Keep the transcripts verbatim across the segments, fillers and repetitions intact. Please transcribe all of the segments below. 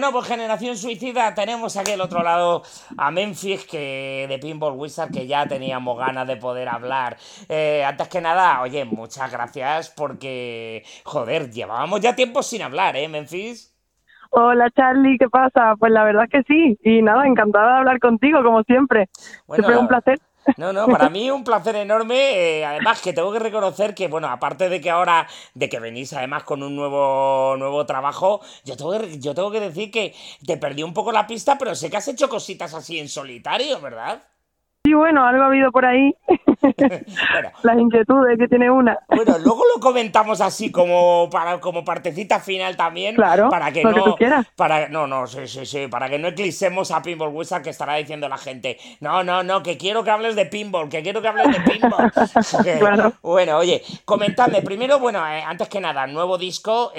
Bueno, pues Generación Suicida, tenemos aquí al otro lado a Memphis, que de Pinball Wizard, que ya teníamos ganas de poder hablar. Eh, antes que nada, oye, muchas gracias porque, joder, llevábamos ya tiempo sin hablar, ¿eh, Memphis? Hola Charlie, ¿qué pasa? Pues la verdad es que sí, y nada, encantada de hablar contigo, como siempre. Bueno, Siempre es un la- placer. no, no, para mí un placer enorme. Eh, además, que tengo que reconocer que, bueno, aparte de que ahora, de que venís además con un nuevo, nuevo trabajo, yo tengo que, yo tengo que decir que te perdí un poco la pista, pero sé que has hecho cositas así en solitario, ¿verdad? Y bueno, algo ha habido por ahí, Bueno, las inquietudes que tiene una. Bueno, luego lo comentamos así como para como partecita final también, Claro, para que lo que tú no, quieras. para, no, no, sí, sí, sí, para que no eclipsemos a Pinball Wizard, que estará diciendo la gente, no, no, no, que quiero que hables de pinball, que quiero que hables de pinball. Que, Claro. bueno, oye, comentadme primero, bueno, eh, antes que nada, nuevo disco,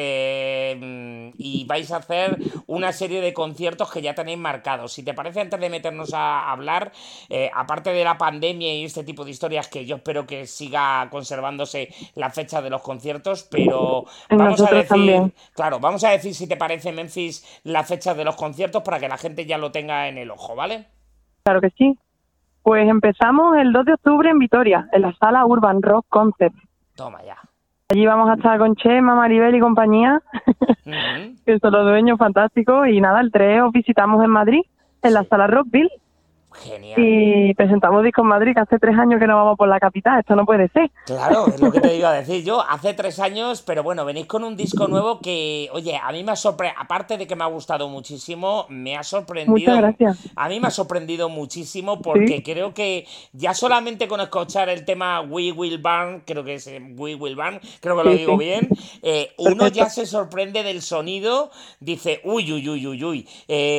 eh, y vais a hacer una serie de conciertos que ya tenéis marcados. Si te parece, antes de meternos a hablar, eh, aparte de la pandemia y este tipo de historias, que yo espero que siga conservándose la fecha de los conciertos, pero En vamos a nosotros también. decir, claro, vamos a decir, si te parece, Memphis, la fecha de los conciertos para que la gente ya lo tenga en el ojo, ¿vale? Claro que sí. Pues empezamos el dos de octubre en Vitoria, en la sala Urban Rock Concept. Toma ya. Allí vamos a estar con Chema, Maribel y compañía, Ujú. que son los dueños fantásticos. Y nada, el tres os visitamos en Madrid, en la Sí. sala Rockville. Genial. Y presentamos Disco en Madrid, que hace tres años que no vamos por la capital. Esto no puede ser. Claro, es lo que te iba a decir yo, hace tres años, pero bueno, venís con un disco nuevo que, oye, a mí me ha sorprendido, aparte de que me ha gustado muchísimo, me ha Muchas sorprendido, gracias. a mí me ha sorprendido muchísimo Sí, porque creo que ya solamente con escuchar el tema We Will Burn, creo que es eh, We Will Burn, creo que lo sí, digo sí. bien, eh, uno Perfecto. ya se sorprende del sonido, dice, uy, uy, uy, uy, uy,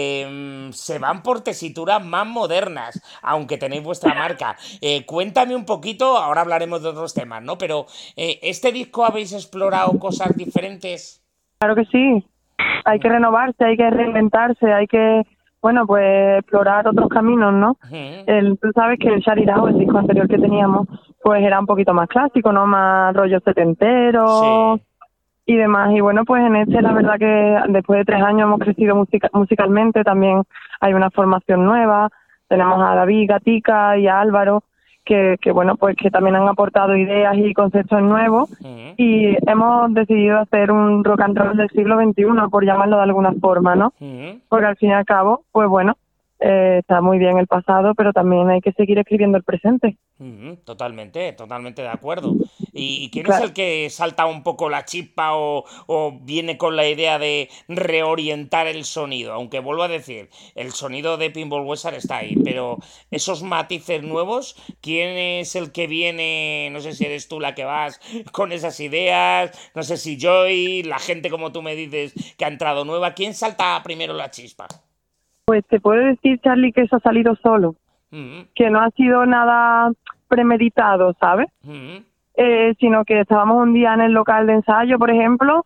eh, se van por tesituras más modernas, aunque tenéis vuestra marca. Eh, cuéntame un poquito, ahora hablaremos de otros temas, ¿no? Pero eh, ¿este disco habéis explorado cosas diferentes? Claro que sí. Hay que renovarse, hay que reinventarse, hay que, bueno, pues explorar otros caminos, ¿no? Ujú. El, tú sabes que el Sharirao, el disco anterior que teníamos, pues era un poquito más clásico, ¿no? Más rollo setentero Sí. y demás. Y bueno, pues en este la verdad que después de tres años hemos crecido musica- musicalmente, también hay una formación nueva. Tenemos a David, Gatica y a Álvaro, que, que bueno, pues que también han aportado ideas y conceptos nuevos. Ujú. Y hemos decidido hacer un rock and roll del siglo veintiuno, por llamarlo de alguna forma, ¿no? Ujú. Porque al fin y al cabo, pues bueno, eh, está muy bien el pasado, pero también hay que seguir escribiendo el presente. Ujú. Totalmente, totalmente de acuerdo. ¿Y, y quién es Claro. el que salta un poco la chispa o, o viene con la idea de reorientar el sonido? Aunque vuelvo a decir, el sonido de Pinball Wizard está ahí, pero esos matices nuevos, ¿quién es el que viene? No sé si eres tú la que vas con esas ideas, no sé si Joy, la gente como tú me dices que ha entrado nueva, ¿quién salta primero la chispa? Pues te puedo decir, Charlie, que eso ha salido solo, Ujú. que no ha sido nada premeditado, ¿sabes? Ujú. Eh, sino que estábamos un día en el local de ensayo, por ejemplo,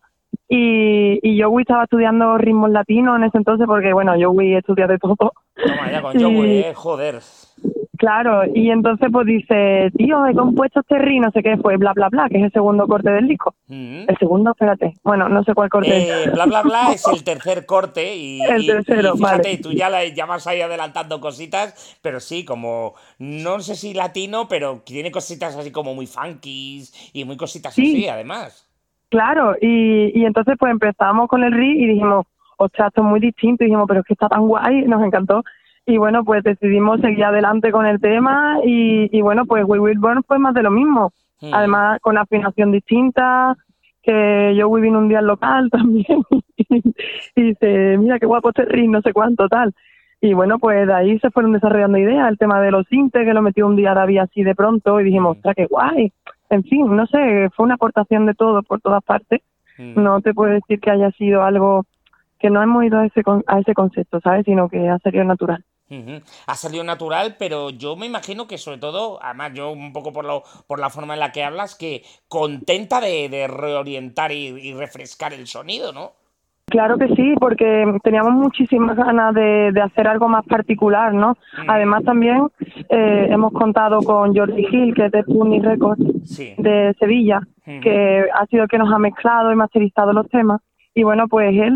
y, y Joey estaba estudiando ritmos latinos en ese entonces, porque bueno, Joey estudia de todo. Toma ya con Joey, Y eh, joder. claro, y entonces pues dice, tío, he compuesto este ritmo, no sé qué fue, bla, bla, bla, que es el segundo corte del disco. Ujú. El segundo, espérate, bueno, no sé cuál corte es. Eh, bla bla bla es el tercer corte y, El y- y tercero, vale. fíjate, tú ya, la, ya vas ahí adelantando cositas, pero sí, como no sé si latino, pero tiene cositas así como muy funkies y muy cositas así, Sí, además. claro, y, y entonces pues empezamos con el riff y dijimos, ostras, esto es muy distinto, y dijimos, pero es que está tan guay, nos encantó. Y bueno, pues decidimos seguir adelante con el tema y, y bueno, pues We Will Burn fue más de lo mismo. Mm. Además, con afinación distinta, que yo vine un día al local también y, dice, mira qué guapo este riff, no sé cuánto, tal. Y bueno, pues de ahí se fueron desarrollando ideas, el tema de los sintes, que lo metió un día David así de pronto y dijimos, Mm. ostras, qué guay. En fin, no sé, fue una aportación de todo por todas partes. Mm. No te puedo decir que haya sido algo que no hemos ido a ese con- a ese concepto, ¿sabes? Sino que ha salido natural. Ujú. Ha salido natural, pero yo me imagino que sobre todo, además yo un poco por lo, por la forma en la que hablas, que contenta de, de reorientar y, y refrescar el sonido, ¿no? Claro que sí, porque teníamos muchísimas ganas de, de hacer algo más particular, ¿no? Ujú. Además también eh, hemos contado con Jordi Gil, que es de Puni Records Sí. de Sevilla, Ujú. que ha sido el que nos ha mezclado y masterizado los temas. Y bueno, pues él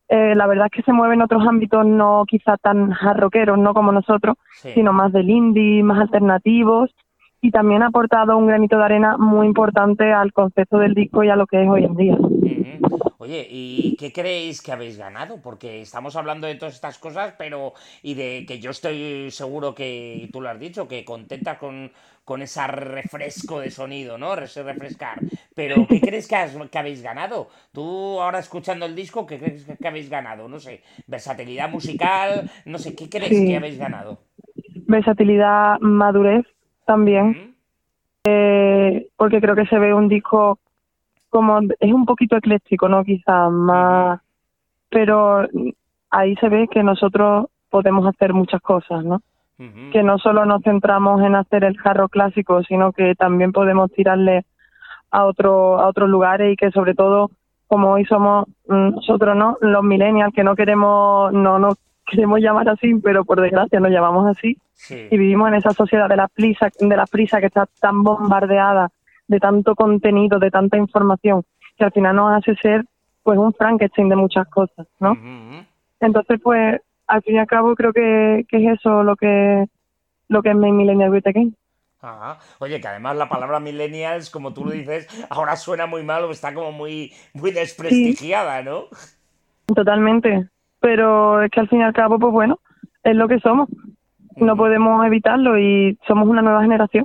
eh, la verdad es que se mueve en otros ámbitos no quizá tan hard rockeros, no como nosotros, Sí. sino más del indie, más alternativos, y también ha aportado un granito de arena muy importante al concepto del disco y a lo que es hoy en día. Ujú. Oye, ¿y qué creéis que habéis ganado? Porque estamos hablando de todas estas cosas, pero y de que yo estoy seguro que, y tú lo has dicho, que contenta con, con ese refresco de sonido, ¿no? Ese refrescar. Pero, ¿qué crees que, has- que habéis ganado? Tú ahora escuchando el disco, ¿qué crees que habéis ganado? No sé, versatilidad musical, no sé, ¿qué crees que Sí, habéis ganado? versatilidad, madurez también, Ujú, eh, porque creo que se ve un disco como, es un poquito ecléctico, ¿no? Quizás ujú, más, pero ahí se ve que nosotros podemos hacer muchas cosas, ¿no? ujú. Que no solo nos centramos en hacer el jarro clásico, sino que también podemos tirarle a otro, a otros lugares y que sobre todo, como hoy somos mm, nosotros, ¿no? Los millennials, que no queremos, no nos queremos llamar así, pero por desgracia nos llamamos así, Sí. y vivimos en esa sociedad de la prisa, de la prisa que está tan bombardeada de tanto contenido, de tanta información, que al final nos hace ser pues un Frankenstein de muchas cosas, ¿no? Ujú. Entonces, pues, al fin y al cabo creo que, que es eso lo que lo que es Main Millennial Great Again. Ajá. Oye, que además la palabra millennials, como tú lo dices, ahora suena muy mal o está como muy, muy Sí, desprestigiada, ¿no? totalmente. Pero es que al fin y al cabo, pues bueno, es lo que somos. No Ujú, podemos evitarlo y somos una nueva generación.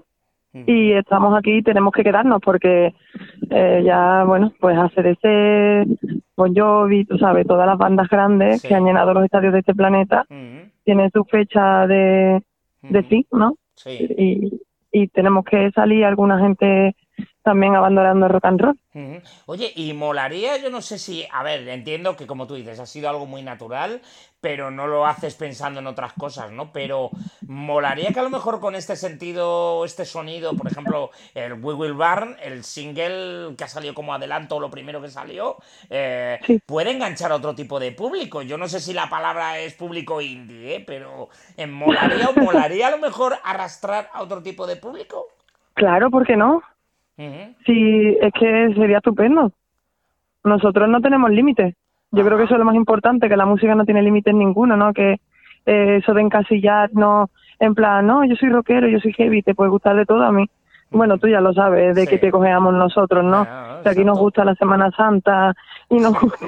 Y ujú. estamos aquí y tenemos que quedarnos porque eh, ya, bueno, pues A C D C, Bon Jovi, tú sabes, todas las bandas grandes que han Sí. llenado los estadios de este planeta Ujú, tienen su fecha de, de ujú. fin, ¿no? Sí. Y, y tenemos que salir, alguna gente también abandonando el rock and roll. Ujú. Oye, y molaría, yo no sé si, a ver, entiendo que como tú dices, ha sido algo muy natural, pero no lo haces pensando en otras cosas, ¿no? Pero molaría que a lo mejor con este sentido, este sonido, por ejemplo, el We Will Burn, el single que ha salido como adelanto, lo primero que salió, eh, Sí, puede enganchar a otro tipo de público. Yo no sé si la palabra es público indie, ¿eh? Pero eh, molaría o molaría a lo mejor arrastrar a otro tipo de público. claro, ¿por qué no? Ujú. Sí, es que sería estupendo. Nosotros no tenemos límites. Yo creo que eso Ajá. es lo más importante, que la música no tiene límites ninguno, ¿no? Que eh, eso de encasillar, no, en plan, no, yo soy rockero, yo soy heavy, te puede gustar de todo a mí. Bueno, Ujú. tú ya lo sabes, de qué Sí. te cogeamos nosotros, ¿no? Ah, Que aquí nos exacto. gusta la Semana Santa y nos gusta,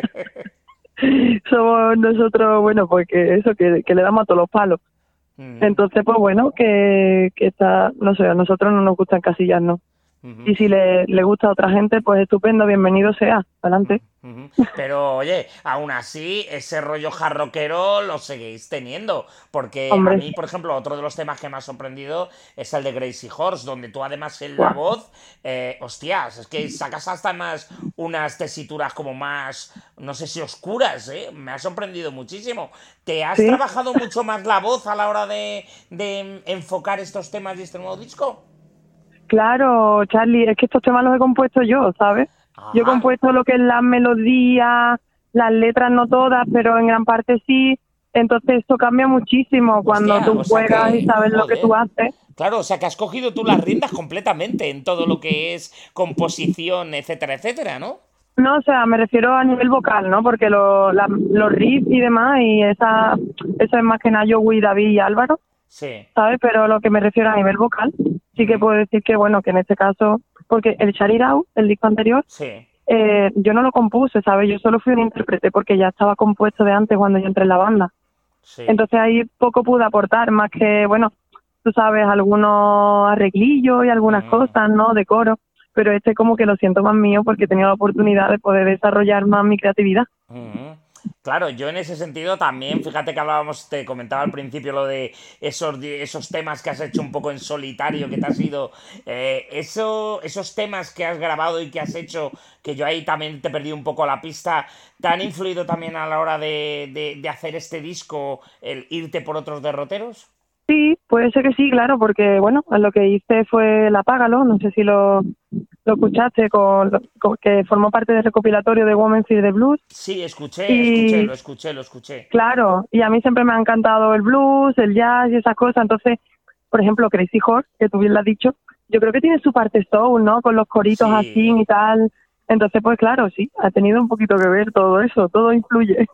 somos nosotros, bueno, porque eso, que, que le damos a todos los palos. Ujú, Entonces, pues bueno, que, que está, no sé, a nosotros no nos gusta encasillarnos. ujú, Y si le, le gusta a otra gente, pues estupendo, bienvenido sea, adelante. ujú. Pero oye, aún así, ese rollo jarroquero lo seguís teniendo. Porque a Hombre, mí, por ejemplo, otro de los temas que me ha sorprendido es el de Crazy Horse, donde tú además en la guau. voz, eh, hostias, es que sacas hasta más unas tesituras como más, no sé si oscuras, ¿eh? Me ha sorprendido muchísimo. ¿Te has Sí, trabajado mucho más la voz a la hora de, de enfocar estos temas de este nuevo disco? claro, Charlie, es que estos temas los he compuesto yo, ¿sabes? Yo he Ajá. compuesto lo que es la melodía, las letras no todas, pero en gran parte sí. Entonces esto cambia muchísimo cuando Hostia, tú o sea juegas y que, sabes lo que tú joder. haces. Claro, o sea que has cogido tú las riendas completamente en todo lo que es composición, etcétera, etcétera, ¿no? No, o sea, me refiero a nivel vocal, ¿no? Porque lo, la- los riffs y demás, y esa, eso es más que nada yo, Gui, David y Álvaro, Sí. ¿sabes? Pero lo que me refiero a nivel vocal, sí que Ujú. puedo decir que, bueno, que en este caso, porque el Shout It Out, el disco anterior, Sí. eh, yo no lo compuse, ¿sabes? Yo solo fui un intérprete porque ya estaba compuesto de antes cuando yo entré en la banda. Sí. Entonces ahí poco pude aportar, más que, bueno, tú sabes, algunos arreglillos y algunas Ujú. cosas, ¿no? De coro, pero este como que lo siento más mío porque he tenido la oportunidad de poder desarrollar más mi creatividad. Ujú. Claro, yo en ese sentido también, fíjate que hablábamos, te comentaba al principio lo de esos, di- esos temas que has hecho un poco en solitario, que te has ido, eh, eso, esos temas que has grabado y que has hecho, que yo ahí también te perdí un poco la pista, ¿te han influido también a la hora de, de, de hacer este disco, el irte por otros derroteros? Sí, puede ser que sí, claro, porque, bueno, lo que hice fue el Apágalo, no sé si lo, lo escuchaste, con, con- que formó parte del recopilatorio de Women's Fear the Blues. Sí, escuché, escuché, lo Y escuché, lo escuché. claro, y a mí siempre me ha encantado el blues, el jazz y esas cosas. Entonces, por ejemplo, Crazy Horse, que tú bien lo has dicho, yo creo que tiene su parte soul, ¿no? Con los coritos así Sí. y tal. Entonces, pues claro, sí, ha tenido un poquito que ver todo eso, todo influye.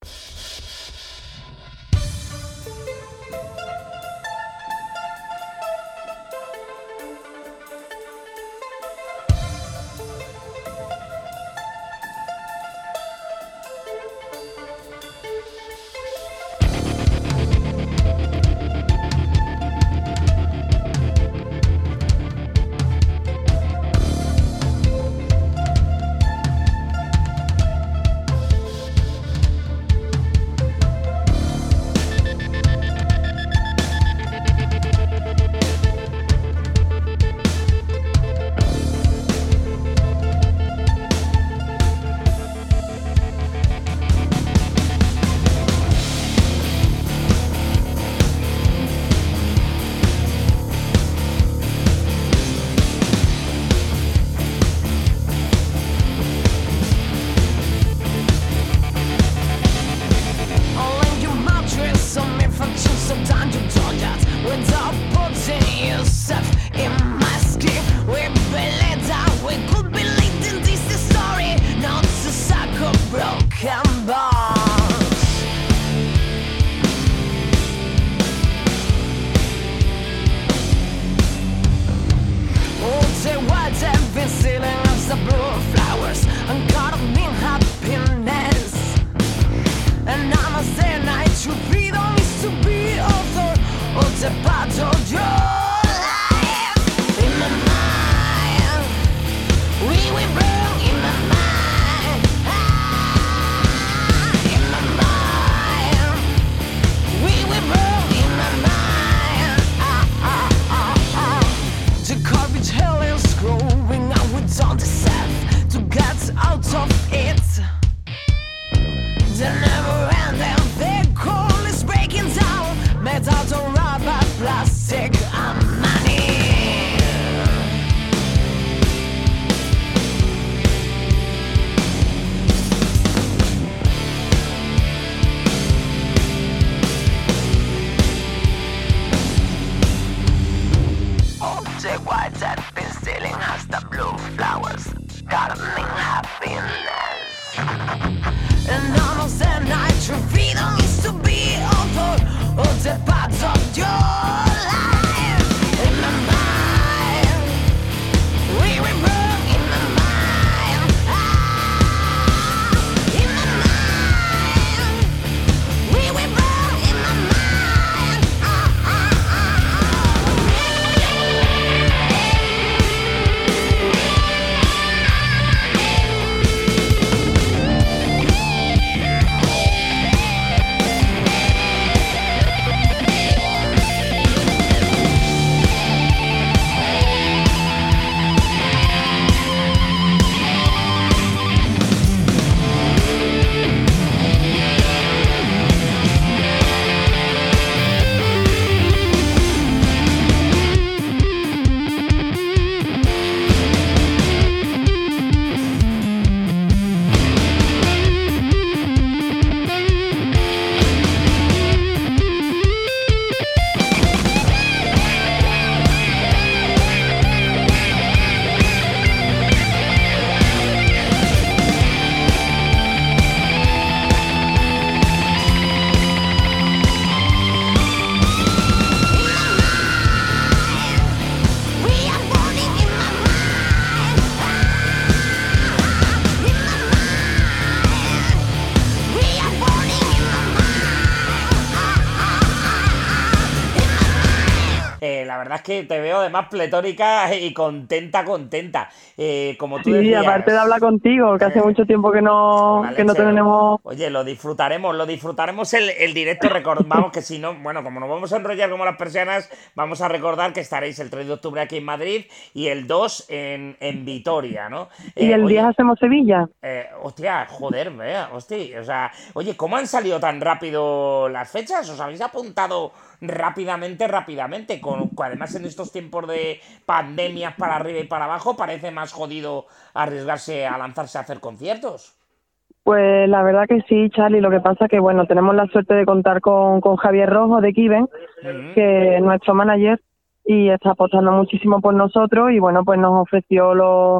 La verdad es que te veo además pletórica y contenta, contenta. Eh, como tú Sí, decías, aparte de hablar contigo, que hace eh, mucho tiempo que no, la que no leche. tenemos... Oye, lo disfrutaremos, lo disfrutaremos el, el directo. Recordamos que si no, bueno, como nos vamos a enrollar como las persianas, vamos a recordar que estaréis el tres de octubre aquí en Madrid y el dos en, en Vitoria, ¿no? ¿Y Eh, el oye, diez hacemos Sevilla? eh, hostia, joder, vea, hostia, o sea, oye, ¿cómo han salido tan rápido las fechas? ¿Os habéis apuntado rápidamente, rápidamente? Con, además, en estos tiempos de pandemias para arriba y para abajo, parece más jodido arriesgarse a lanzarse a hacer conciertos. Pues la verdad que sí, Charlie. Lo que pasa que, bueno, tenemos la suerte de contar con, con Javier Rojo de Kiven, Mm-hmm. que es nuestro manager, y está apostando muchísimo por nosotros y, bueno, pues nos ofreció los,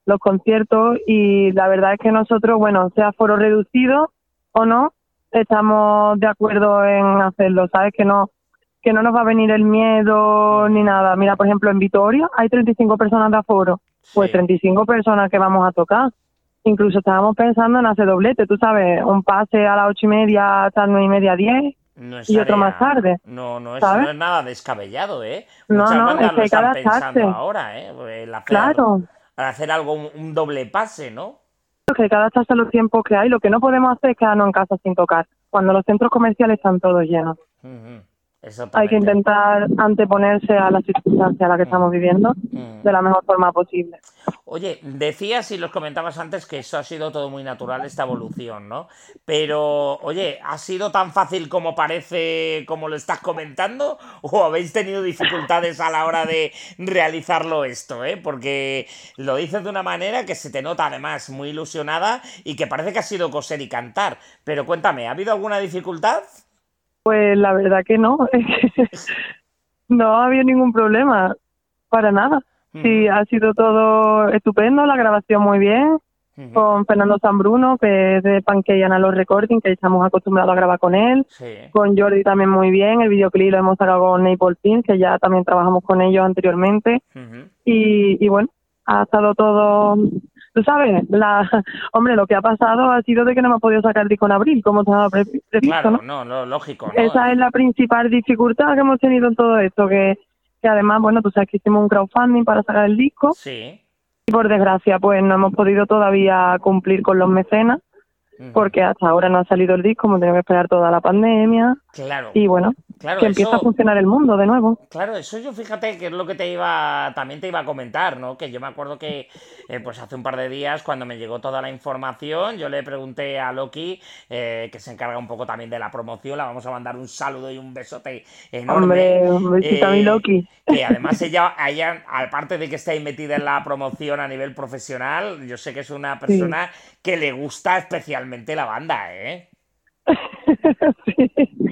los conciertos, y la verdad es que nosotros, bueno, sea foro reducido o no, estamos de acuerdo en hacerlo, ¿sabes? Que no que no nos va a venir el miedo ni nada. Mira, por ejemplo, en Vitoria hay treinta y cinco personas de aforo, pues Sí. treinta y cinco personas que vamos a tocar. Incluso estábamos pensando en hacer doblete, tú sabes, un pase a las ocho y media hasta nueve y media, diez, No y otro más estaría... tarde, No, no es, no ¿sabes? es nada descabellado, ¿eh? No, Muchas no, es bandas que lo hay que están pensando adaptarse, ahora, ¿eh? El hacer, claro. hacer algo, un, un doble pase, ¿no? Que hay que adaptarse a los tiempos que hay. Lo que no podemos hacer es quedarnos en casa sin tocar, cuando los centros comerciales están todos llenos. Ujú, Hay que exactamente. intentar anteponerse a las circunstancias a las que estamos viviendo Ujú. de la mejor forma posible. Oye, decías y los comentabas antes que eso ha sido todo muy natural, esta evolución, ¿no? Pero, oye, ¿ha sido tan fácil como parece, como lo estás comentando? ¿O habéis tenido dificultades a la hora de realizarlo esto, eh? Porque lo dices de una manera que se te nota además muy ilusionada y que parece que ha sido coser y cantar. Pero cuéntame, ¿ha habido alguna dificultad? Pues la verdad que no, es que no ha habido ningún problema, para nada. Sí, Ujú, ha sido todo estupendo, la grabación muy bien, ujú. con Fernando Zambruno, que es de Pancake Analog Recording, que estamos acostumbrados a grabar con él, Sí. con Jordi también muy bien, el videoclip lo hemos sacado con Naples Pin, que ya también trabajamos con ellos anteriormente, Ujú. y, y bueno, ha estado todo, tú sabes, la, hombre, lo que ha pasado ha sido de que no hemos podido sacar disco en abril, como estaba pre- previsto, Claro, ¿no? no, lo lógico, ¿no? Esa es la principal dificultad que hemos tenido en todo esto, que, que además, bueno, tú sabes que hicimos un crowdfunding para sacar el disco, Sí. y por desgracia, pues no hemos podido todavía cumplir con los mecenas, Ujú. porque hasta ahora no ha salido el disco, hemos tenido que esperar toda la pandemia, Claro, y bueno, claro, que empieza a eso, funcionar el mundo de nuevo. claro, eso yo fíjate que es lo que te iba, también te iba a comentar, ¿no? Que yo me acuerdo que, eh, pues hace un par de días, cuando me llegó toda la información, yo le pregunté a Loki, eh, que se encarga un poco también de la promoción, la vamos a mandar un saludo y un besote enorme, Hombre, un besito a mi eh, Loki. que además ella, ella, aparte de que esté ahí metida en la promoción a nivel profesional, yo sé que es una Sí. persona que le gusta especialmente la banda, ¿eh? Sí.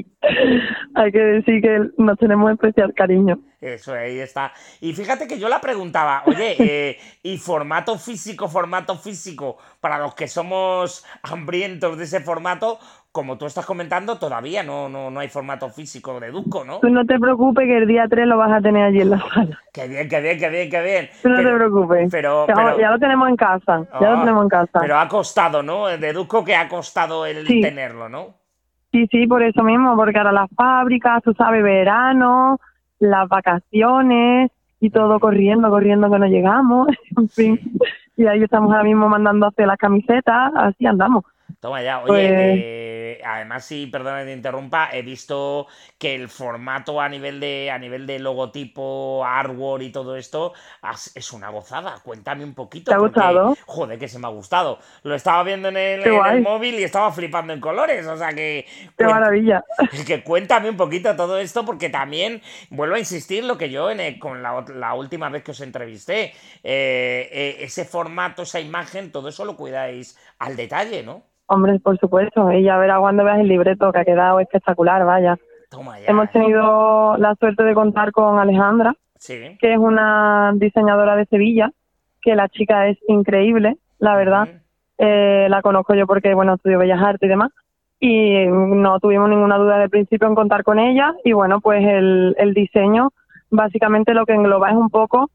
Hay que decir que nos tenemos especial cariño. Eso, ahí está. Y fíjate que yo la preguntaba, oye, eh, ¿y formato físico, formato físico, para los que somos hambrientos de ese formato? Como tú estás comentando, todavía no, no, no hay formato físico de Duco, Tú ¿no? no te preocupes que el día tres lo vas a tener allí en la sala. Qué bien, qué bien, qué bien, qué bien. Tú no te Pero, preocupes. pero, Ya, pero, ya lo tenemos en casa. Ya lo ah, tenemos en casa. pero ha costado, ¿no? Deduzco que ha costado el Sí, tenerlo, ¿no? sí, sí, por eso mismo, porque ahora las fábricas, tú sabes, verano, las vacaciones y todo Ujú. corriendo, corriendo que no llegamos, en fin. Sí. Y ahí estamos ahora mismo mandando a hacer las camisetas, así andamos. Toma ya. Oye, Pues eh, además, sí, perdona que te interrumpa, he visto que el formato a nivel de, a nivel de logotipo, artwork y todo esto as- es una gozada. Cuéntame un ¿te poquito ha porque, gustado? joder, que se me ha gustado. Lo estaba viendo en el, Qué en el guay, móvil y estaba flipando en colores. O sea que, qué cuent- maravilla. que cuéntame un poquito todo esto porque también vuelvo a insistir lo que yo en el- con la, ot- la última vez que os entrevisté. Eh, eh, ese formato, esa imagen, todo eso lo cuidáis al detalle, ¿no? Hombre, por supuesto, y ya verás cuando veas el libreto que ha quedado espectacular, vaya. Toma Hemos ya. tenido la suerte de contar con Alejandra, Sí. que es una diseñadora de Sevilla, que la chica es increíble, la verdad. Ujú. Eh, la conozco yo porque, bueno, estudio Bellas Artes y demás, y no tuvimos ninguna duda del principio en contar con ella, y bueno, pues el, el diseño, básicamente lo que engloba es un poco,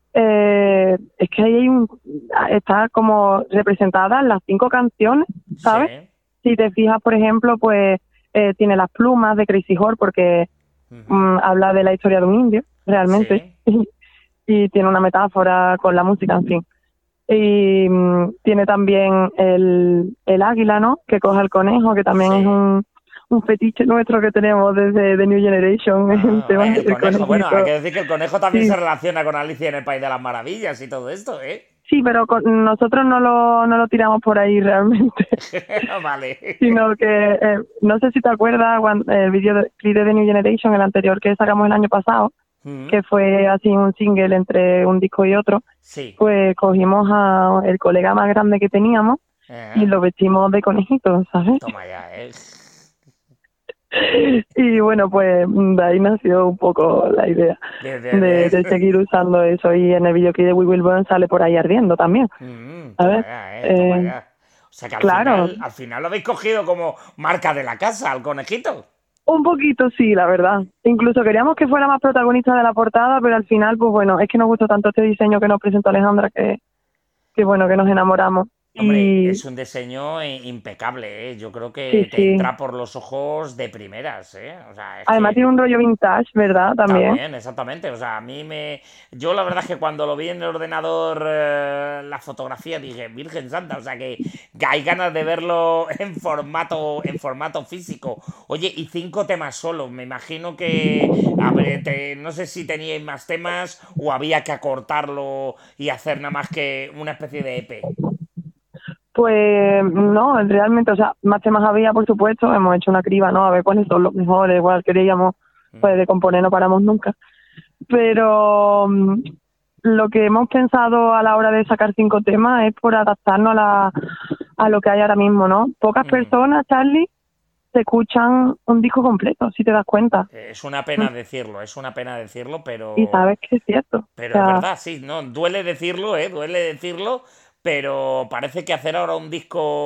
eh, es que ahí hay un, está como representadas las cinco canciones, ¿sabes? Sí. Si te fijas, por ejemplo, pues eh, tiene las plumas de Crazy Horse porque Ujú. mm, habla de la historia de un indio, realmente, Sí. y tiene una metáfora con la música, en fin. Y mm, tiene también el, el águila, ¿no? Que coge el conejo, que también es Sí. un, un fetiche nuestro que tenemos desde The New Generation, el Ah, tema el del conejo. Bueno, hay conejito. que decir que el conejo también se Sí, relaciona con Alicia en el País de las Maravillas y todo esto, ¿eh? sí, pero con- nosotros no lo, no lo tiramos por ahí realmente, Vale. sino que eh, no sé si te acuerdas cuando, el video de, clip de The New Generation, el anterior que sacamos el año pasado, Ujú. que fue así un single entre un disco y otro, Sí. pues cogimos a el colega más grande que teníamos y Ajá. lo vestimos de conejito, ¿sabes? Toma ya, ¿eh? Y bueno, pues de ahí nació un poco la idea De, de, de, de de... seguir usando eso. Y en el videoclip de We Will Burn sale por ahí ardiendo también. Mm, A toma ver, ya, eh, toma eh, ya. O sea que al claro, final, al final lo habéis cogido como marca de la casa, al conejito. un poquito sí, la verdad. Incluso queríamos que fuera más protagonista de la portada, pero al final, pues bueno, es que nos gustó tanto este diseño que nos presentó Alejandra que, que bueno, que nos enamoramos. Hombre, Y es un diseño eh, impecable, ¿eh? Yo creo sí, que te sí. entra por los ojos de primeras, ¿eh? O sea, es Además que tiene un rollo vintage, ¿verdad? También. también, exactamente. O sea, a mí me... Yo la verdad es que cuando lo vi en el ordenador, eh, la fotografía, dije, Virgen Santa, o sea, que, que hay ganas de verlo en formato, en formato físico. Oye, y cinco temas solo. Me imagino que, a ver, te- no sé si teníais más temas o había que acortarlo y hacer nada más que una especie de E P. Pues no, realmente, o sea, más temas había, por supuesto, hemos hecho una criba, ¿no? A ver cuáles son los mejores, igual queríamos, pues de componer no paramos nunca. Pero mm, lo que hemos pensado a la hora de sacar cinco temas es por adaptarnos a, la, a lo que hay ahora mismo, ¿no? Pocas Mm. personas, Charlie, se escuchan un disco completo, si te das cuenta. Es una Mm, pena decirlo, es una pena decirlo, Y pero, sabes que es cierto. O pero es sea, verdad, sí, no, duele decirlo, ¿eh? Duele decirlo, pero parece que hacer ahora un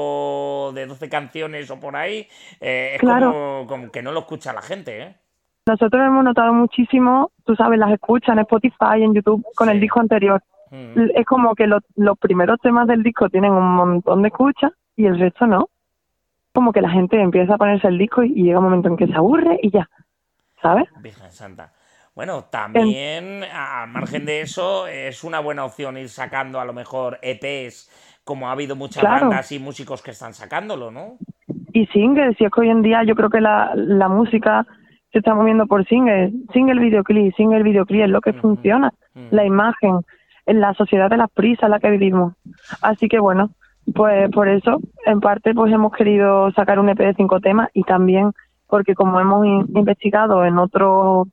disco de doce canciones o por ahí eh, es claro, como, como que no lo escucha la gente, ¿eh? nosotros hemos notado muchísimo, tú sabes, las escuchas en Spotify, en YouTube, con el Sí. disco anterior. Mm. L- Es como que los, los primeros temas del disco tienen un montón de escuchas y el resto no. Como que la gente empieza a ponerse el disco y, y llega un momento en que se aburre y ya, ¿sabes? Virgen Santa. Bueno, En- también, a- al margen de eso, es una buena opción ir sacando a lo mejor E Pes, como ha habido muchas claro, bandas y músicos que están sacándolo, ¿no? y singles, si es que hoy en día yo creo que la, la música se está moviendo por singles, single videoclip, single videoclip es lo que Ujú, funciona, la ujú. imagen, en la sociedad de las prisas en la que vivimos. Así que bueno, pues por eso, en parte, pues hemos querido sacar un E P de cinco temas y también porque como hemos in- investigado en otros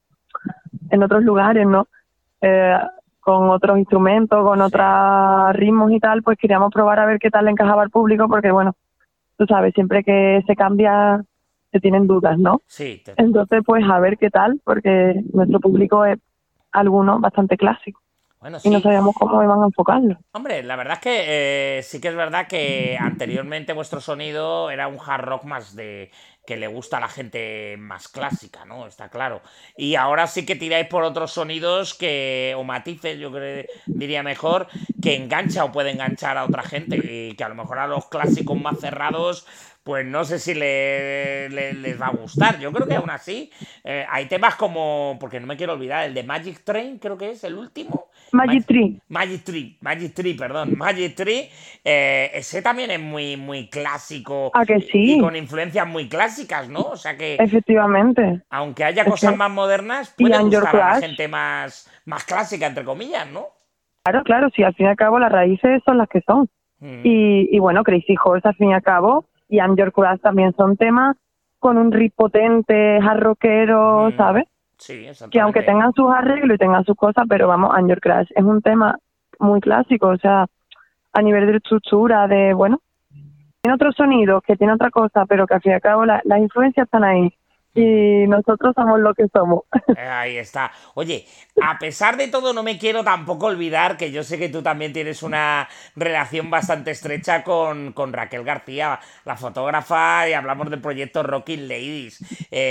en otros lugares, ¿no? Eh, con otros instrumentos, con Sí, otros ritmos y tal, pues queríamos probar a ver qué tal le encajaba al público, porque bueno, tú sabes, siempre que se cambia se tienen dudas, ¿no? sí, te- Entonces, pues a ver qué tal, porque nuestro público es alguno bastante clásico bueno, y no sí. sabíamos cómo iban a enfocarlo. Hombre, la verdad es que eh, sí que es verdad que anteriormente vuestro sonido era un hard rock más de que le gusta a la gente más clásica, ¿no? Está claro. Y ahora sí que tiráis por otros sonidos que, o matices, yo creo, diría mejor, que engancha o puede enganchar a otra gente y que a lo mejor a los clásicos más cerrados, pues no sé si le, le- les va a gustar. Yo creo que aún así eh, hay temas como, porque no me quiero olvidar, el de Magic Train, creo que es el último. Magic Tree, Magic Tree, Magic Tree, perdón, Magic Tree, eh, ese también es muy, muy clásico ¿a que y, y sí? con influencias muy clásicas, ¿no? O sea que, Efectivamente. aunque haya Es cosas que, más modernas, y puede And Your gustar a la Crush, gente más, más clásica, entre comillas, ¿no? claro, claro, sí, al fin y al cabo las raíces son las que son. Mm, Y, y bueno, Crazy Horse al fin y al cabo y I'm Your Crush también son temas con un riff potente, hard rockero, mm, ¿sabes? sí, Que aunque exactamente. tengan sus arreglos y tengan sus cosas, pero vamos, I'm Your Crush es un tema muy clásico, o sea, a nivel de estructura, de, bueno, tiene otro sonido, que tiene otra cosa, pero que al fin y al cabo la- las influencias están ahí. Ujú. Y nosotros somos lo que somos. Eh, Ahí está. Oye, a pesar de todo, no me quiero tampoco olvidar que yo sé que tú también tienes una relación bastante estrecha con, con Raquel García, la fotógrafa, y hablamos del proyecto Rocking Ladies.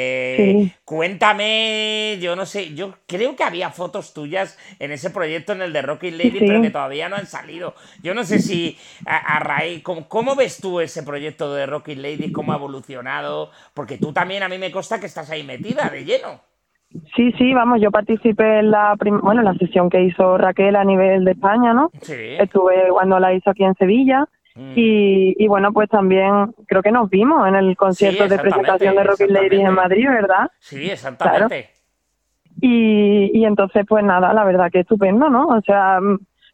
Eh, Sí, cuéntame, yo no sé, yo creo que había fotos tuyas en ese proyecto, en el de Rocking sí, Ladies, pero que sí. todavía no han salido. Yo no sé si a, a raíz, ¿cómo, cómo ves tú ese proyecto de Rocking Ladies? ¿Cómo ha evolucionado? Porque tú también a mí me consta que estás ahí metida de lleno. Sí, sí, vamos, yo participé en la, prim- bueno, en la sesión que hizo Raquel a nivel de España, ¿no? Sí. Estuve cuando la hizo aquí en Sevilla Mm. y, y bueno, pues también creo que nos vimos en el Sí, concierto de presentación de exactamente, Rocket Ladies en exactamente. Madrid, ¿verdad? Sí, Claro. exactamente. Y, y entonces, pues nada, la verdad que estupendo, ¿no? O sea, mm,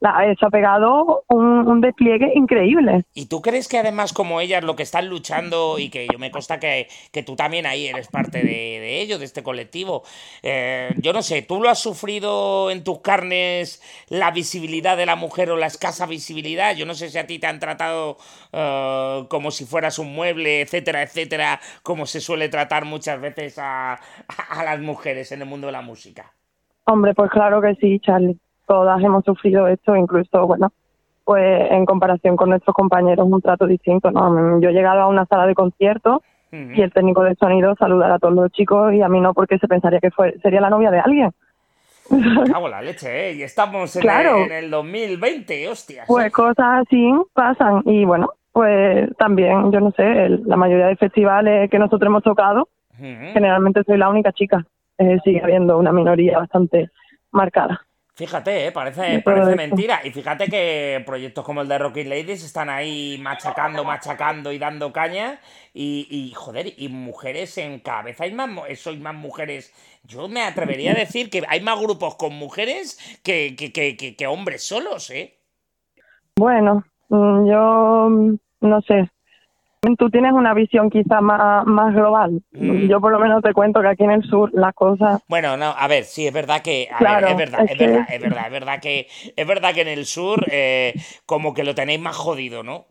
la, eso ha pegado un, un despliegue increíble. ¿Y tú crees que además como ellas lo que están luchando, y que yo me consta que, que tú también ahí eres parte de, de ello, de este colectivo, eh, yo no sé, ¿tú lo has sufrido en tus carnes la visibilidad de la mujer o la escasa visibilidad? Yo no sé si a ti te han tratado eh, como si fueras un mueble, etcétera, etcétera, como se suele tratar muchas veces a, a las mujeres en el mundo de la música. Hombre, pues claro que sí, Charlie. Todas hemos sufrido esto, incluso, bueno, pues en comparación con nuestros compañeros, un trato distinto, ¿no? Yo he llegado a una sala de conciertos uh-huh. y el técnico de sonido saludar a todos los chicos y a mí no, porque se pensaría que fue sería la novia de alguien. Cago la leche, ¿eh? Y estamos en, claro. el, en el dos mil veinte, hostias. Pues cosas así pasan y bueno, pues también, yo no sé, el, la mayoría de festivales que nosotros hemos tocado, uh-huh. generalmente soy la única chica. Eh, sigue habiendo una minoría bastante marcada. Fíjate, ¿eh? parece, parece mentira. Y fíjate que proyectos como el de Rocking Ladies están ahí machacando, machacando y dando caña. Y, y joder, y mujeres en cada vez hay más, sois más mujeres. Yo me atrevería a decir que hay más grupos con mujeres que, que, que, que, que hombres solos, ¿eh? Bueno, yo no sé. Tú tienes una visión quizá más, más global. Mm. Yo por lo menos te cuento que aquí en el sur las cosas... Bueno, no, a ver, sí, es verdad que... A claro, ver, es verdad, es, es que... verdad, es verdad, es verdad que... Es verdad que en el sur eh, como que lo tenéis más jodido, ¿no?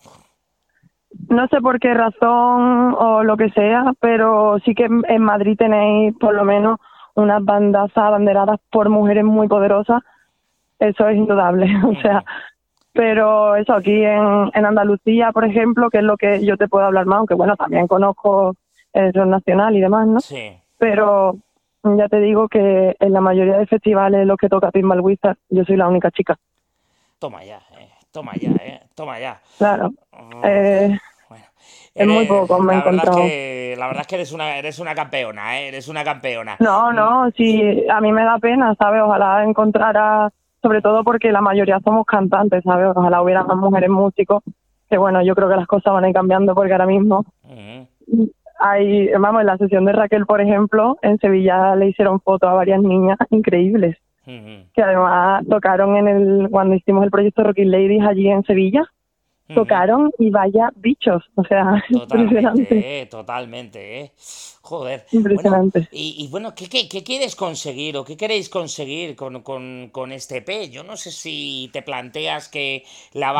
No sé por qué razón o lo que sea, pero sí que en Madrid tenéis por lo menos unas bandas abanderadas por mujeres muy poderosas. Eso es indudable, o sea... Pero eso, aquí en, en Andalucía, por ejemplo, que es lo que yo te puedo hablar más, aunque bueno, también conozco el rock nacional y demás, ¿no? Sí. Pero ya te digo que en la mayoría de festivales en los que toca Pinball Wizard, yo soy la única chica. Toma ya, eh. Toma ya, eh. Toma ya. Claro. Oh, eh, bueno. Es muy poco, me he encontrado. Es que, la verdad es que eres una, eres una campeona, ¿eh? Eres una campeona. No, no, sí, a mí me da pena, ¿sabes? Ojalá encontrara... sobre todo porque la mayoría somos cantantes, ¿sabes? Ojalá hubiera más mujeres músicos, que bueno, yo creo que las cosas van a ir cambiando porque ahora mismo uh-huh. hay, vamos, en la sesión de Raquel, por ejemplo, en Sevilla le hicieron fotos a varias niñas increíbles, uh-huh. que además tocaron en el, cuando hicimos el proyecto Rocking Ladies allí en Sevilla, uh-huh. tocaron y vaya bichos, o sea, totalmente, impresionante. Eh, totalmente, eh. Joder. Impresionante. Bueno, y, y bueno, ¿qué, qué, ¿qué quieres conseguir o qué queréis conseguir con, con, con este E P? Yo no sé si te planteas que la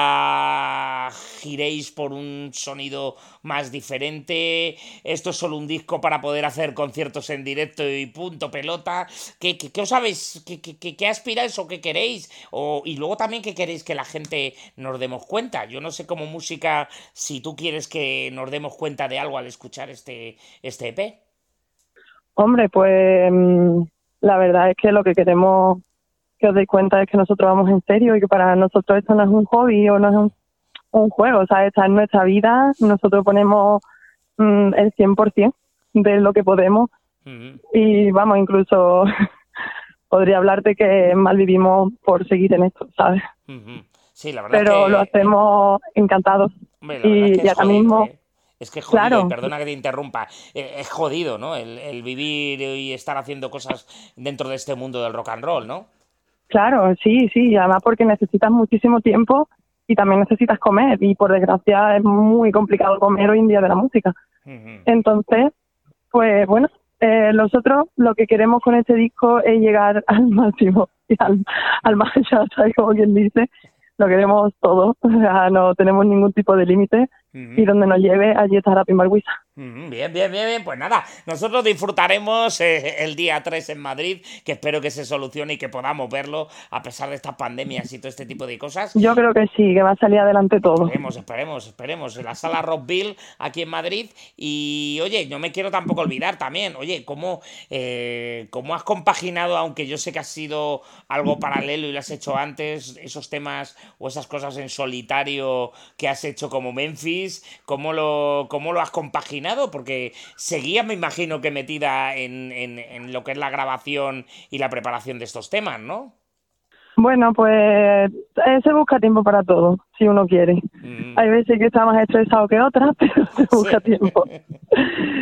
banda giréis por un sonido más diferente, esto es solo un disco para poder hacer conciertos en directo y punto pelota. ¿Qué, qué, qué os sabéis? ¿Qué, qué, qué aspiráis o qué queréis? O, y luego también qué queréis que la gente nos demos cuenta. Yo no sé como música si tú quieres que nos demos cuenta de algo al escuchar este este E P. Hombre, pues la verdad es que lo que queremos que os deis cuenta es que nosotros vamos en serio y que para nosotros esto no es un hobby o no es un, un juego, o sea, esta es nuestra vida, nosotros ponemos mm, el cien por ciento de lo que podemos uh-huh. y vamos, incluso podría hablarte que mal vivimos por seguir en esto, ¿sabes? Uh-huh. Sí, la verdad Pero que... lo hacemos encantados. Hombre, la verdad y, es que y es ahora jodido, mismo... ¿eh? Es que es jodido, claro. y perdona que te interrumpa, eh, es jodido, ¿no? El, el vivir y estar haciendo cosas dentro de este mundo del rock and roll, ¿no? Claro, sí, sí, además porque necesitas muchísimo tiempo y también necesitas comer, y por desgracia es muy complicado comer hoy en día de la música. Uh-huh. Entonces, pues bueno, eh, nosotros lo que queremos con este disco es llegar al máximo, y al, al más allá, ¿sabes? Como quien dice, lo queremos todo, o sea, no tenemos ningún tipo de límite. Uh-huh. Y donde nos lleve, allí estará Pinball Wizard. Uh-huh. Bien, bien, bien, bien. Pues nada, nosotros disfrutaremos eh, el día tres en Madrid, que espero que se solucione y que podamos verlo a pesar de estas pandemias y todo este tipo de cosas. Yo creo que sí, que va a salir adelante todo. Esperemos, esperemos, esperemos. En la sala Rockville, aquí en Madrid. Y oye, no me quiero tampoco olvidar también, oye, cómo, eh, cómo has compaginado, aunque yo sé que has sido algo paralelo y lo has hecho antes, esos temas o esas cosas en solitario que has hecho como Memphis. ¿Cómo lo, cómo lo has compaginado? Porque seguías, me imagino, que metida en, en, en lo que es la grabación y la preparación de estos temas, ¿no? Bueno, pues eh, se busca tiempo para todo, si uno quiere. Mm. Hay veces que está más estresado que otras, pero se busca sí. tiempo.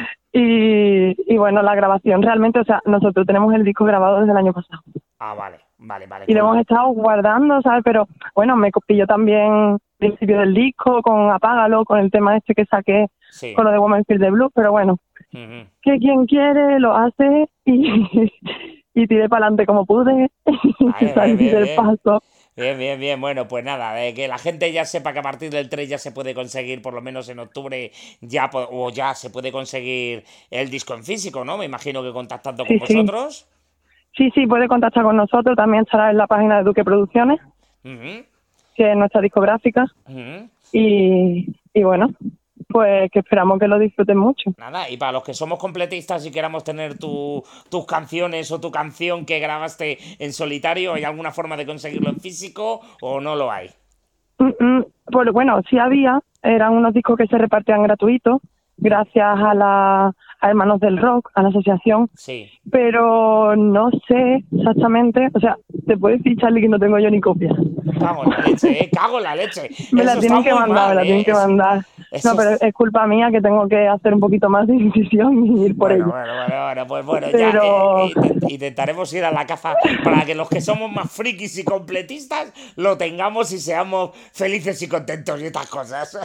y, y bueno, la grabación realmente, o sea, nosotros tenemos el disco grabado desde el año pasado. Ah, vale. Vale, vale. Y lo Cool. hemos estado guardando, ¿sabes? Pero bueno, me pilló también el principio del disco con Apágalo, con el tema este que saqué Sí. con lo de Woman Feel the Blues, pero bueno, Uh-huh. que quien quiere lo hace y, y tiré para adelante como pude y Vale, salí bien, bien, del bien. paso. Bien, bien, bien. Bueno, pues nada, de que la gente ya sepa que a partir del tres ya se puede conseguir, por lo menos en octubre, ya po- o ya se puede conseguir el disco en físico, ¿no? Me imagino que contactando con Sí, sí, vosotros. sí, sí, puede contactar con nosotros, también estará en la página de Duque Producciones, Ujú, que es nuestra discográfica, ujú. y, y bueno, pues que esperamos que lo disfruten mucho. Nada, y para los que somos completistas y queramos tener tu- tus canciones o tu canción que grabaste en solitario, ¿hay alguna forma de conseguirlo en físico o no lo hay? Mm, mm, Pues bueno, sí había, eran unos discos que se repartían gratuitos, gracias a la a Hermanos del Rock, a la asociación, Sí. pero no sé exactamente, o sea, te puedo decir, Charlie, que no tengo yo ni copia. Cago en la leche, eh, cago en la leche. Me la Eso está tienen que muy mandar, me mal, la tienen eh. que Eso, mandar. eso No, pero es- es culpa mía que tengo que hacer un poquito más de incisión y ir por Bueno, ello. bueno, bueno, bueno, pues bueno, ya eh, Pero, intent- intentaremos ir a la caza para que los que somos más frikis y completistas lo tengamos y seamos felices y contentos y estas cosas.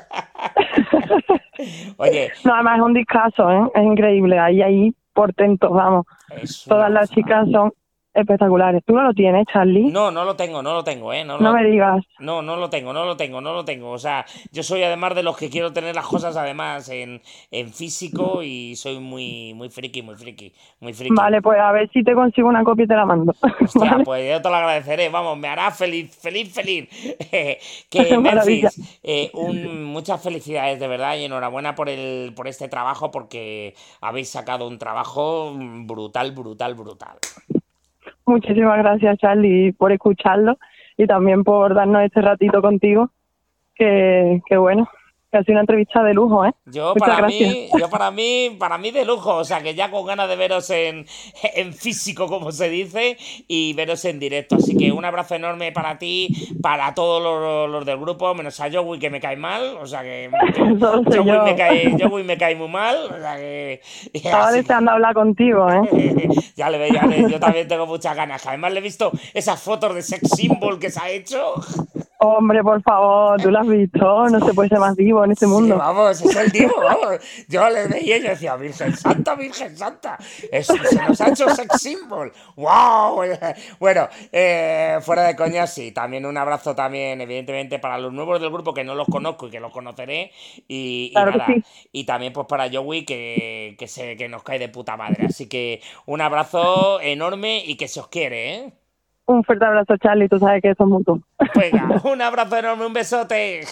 Oye, no, además es un discazo, ¿eh? Es increíble, ahí, ahí, portentos, vamos. es una Todas las gozada. chicas son espectaculares. ¿Tú no lo tienes, Charlie? No, no lo tengo, no lo tengo, ¿eh? No, No lo, me digas. no, no lo tengo, no lo tengo, no lo tengo. O sea, yo soy además de los que quiero tener las cosas además en, en físico y soy muy, muy friki, muy friki, muy friki. Vale, pues a ver si te consigo una copia y te la mando. Hostia, ¿Vale? pues yo te lo agradeceré, vamos, me hará feliz, feliz, feliz. Que Maravilla. Memphis, eh, un, muchas felicidades de verdad y enhorabuena por el, por este trabajo porque habéis sacado un trabajo brutal, brutal, brutal. Muchísimas gracias, Charlie, por escucharlo y también por darnos este ratito contigo. Que, que bueno, que ha sido una entrevista de lujo, ¿eh? Yo Muchas para gracias. mí, yo para mí, para mí de lujo, o sea que ya con ganas de veros en, en físico, como se dice, y veros en directo. Así que un abrazo enorme para ti, para todos los, los del grupo, menos a Joey que me cae mal, o sea que yo, Solo sé Joey yo. me cae, Joey me cae muy mal, o sea que Estaba así que- deseando hablar contigo, ¿eh? ya le veía, yo también tengo muchas ganas. Además le he visto esas fotos de sex symbol que se ha hecho. Hombre, por favor, tú lo has visto, no se puede ser más vivo en este Sí, mundo. vamos, es el Divo, vamos. Yo le veía y yo decía, Virgen Santa, Virgen Santa. Es- se nos ha hecho sex symbol. ¡Wow! Bueno, eh, fuera de coña, sí. También un abrazo también, evidentemente, para los nuevos del grupo que no los conozco y que los conoceré. Y, y Claro que nada. sí. Y también pues para Joey que, que, se, que nos cae de puta madre. Así que un abrazo enorme y que se os quiere, ¿eh? Un fuerte abrazo, Charlie, tú sabes que eso es mutuo. Venga, un abrazo enorme, un besote.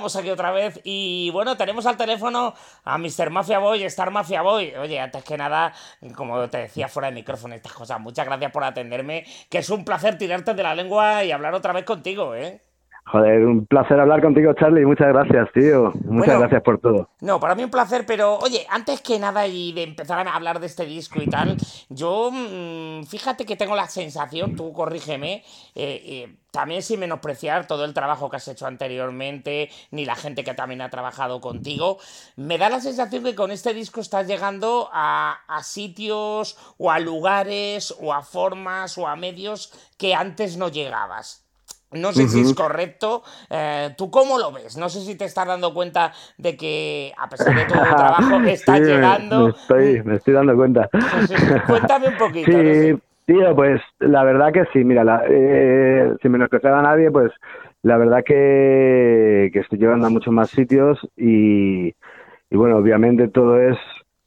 estamos aquí otra vez y bueno, tenemos al teléfono a míster Mafia Boy, Star Mafia Boy. Oye, antes que nada, como te decía fuera de micrófono estas cosas, muchas gracias por atenderme, que es un placer tirarte de la lengua y hablar otra vez contigo, ¿eh? Joder, un placer hablar contigo, Charlie. Muchas gracias, tío. Muchas bueno, gracias por todo. No, para mí un placer, pero oye, antes que nada y de empezar a hablar de este disco y tal, yo mmm, fíjate que tengo la sensación, tú corrígeme, eh, eh, también sin menospreciar todo el trabajo que has hecho anteriormente, ni la gente que también ha trabajado contigo, me da la sensación que con este disco estás llegando a, a sitios o a lugares o a formas o a medios que antes no llegabas. No sé uh-huh. si es correcto. Eh, ¿Tú cómo lo ves? No sé si te estás dando cuenta de que, a pesar de tu trabajo, estás sí, llegando... Me estoy, me estoy dando cuenta. Cuéntame un poquito. Sí, no sé. Tío, pues la verdad que sí. Mira, la, eh, sin menospreciar a nadie, pues la verdad que, que estoy llegando a muchos más sitios y, y bueno, obviamente todo es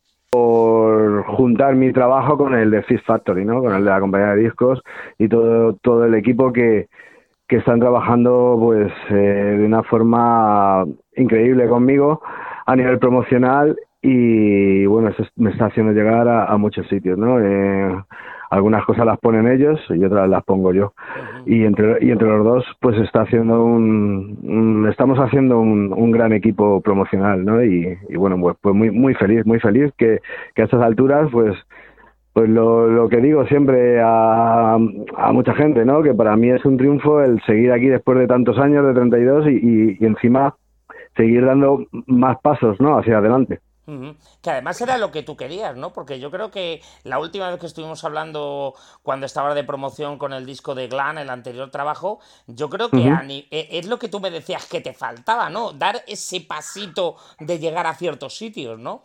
por juntar mi trabajo con el de Fist Factory, ¿no? Con el de la compañía de discos y todo, todo el equipo que... que están trabajando pues eh, de una forma increíble conmigo a nivel promocional y bueno, eso me está haciendo llegar a, a muchos sitios, ¿no? Eh, algunas cosas las ponen ellos y otras las pongo yo. Uh-huh. Y entre y entre los dos pues está haciendo un, un estamos haciendo un, un gran equipo promocional, ¿no? Y, y bueno, pues, pues muy muy feliz, muy feliz que, que a estas alturas pues Pues lo, lo que digo siempre a, a mucha gente, ¿no? Que para mí es un triunfo el seguir aquí después de tantos años, de treinta y dos, y, y, y encima seguir dando más pasos, ¿no? Hacia adelante. Uh-huh. Que además era lo que tú querías, ¿no? Porque yo creo que la última vez que estuvimos hablando cuando estabas de promoción con el disco de Glam, el anterior trabajo, yo creo que uh-huh. Ani, es lo que tú me decías que te faltaba, ¿no? Dar ese pasito de llegar a ciertos sitios, ¿no?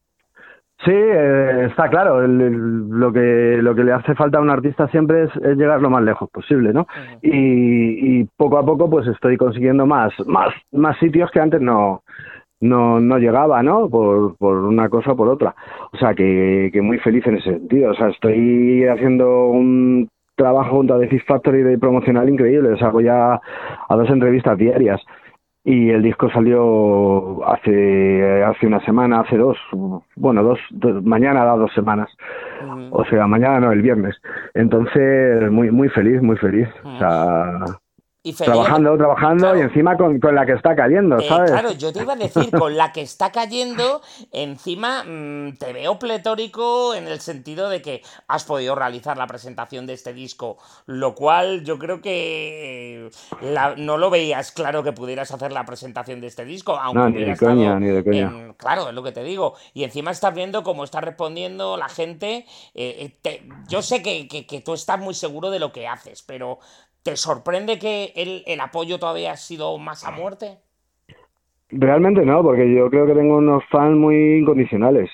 Sí, eh, está claro. El, el, lo que lo que le hace falta a un artista siempre es, es llegar lo más lejos posible, ¿no? Uh-huh. Y, y poco a poco pues estoy consiguiendo más más más sitios que antes no no no llegaba, ¿no? Por por una cosa o por otra. O sea que, que muy feliz en ese sentido. O sea, estoy haciendo un trabajo junto a The Fist Factory de promocional increíble. O sea, voy a, a dos entrevistas diarias. Y el disco salió hace hace una semana, hace dos, bueno, dos, dos mañana da dos semanas. Uh-huh. O sea, mañana no, el viernes. Entonces, muy muy feliz, muy feliz. Uh-huh. O sea, y feliz, trabajando, trabajando claro. Y encima con, con la que está cayendo, eh, ¿sabes? Claro, yo te iba a decir, con la que está cayendo, encima mmm, te veo pletórico en el sentido de que has podido realizar la presentación de este disco, lo cual yo creo que la, no lo veías claro que pudieras hacer la presentación de este disco, aunque no, ni de coña, ni de coña. En, claro, es lo que te digo, y encima estás viendo cómo está respondiendo la gente, eh, te, yo sé que, que, que tú estás muy seguro de lo que haces, pero... ¿Te sorprende que el, el apoyo todavía ha sido más a muerte? Realmente no, porque yo creo que tengo unos fans muy incondicionales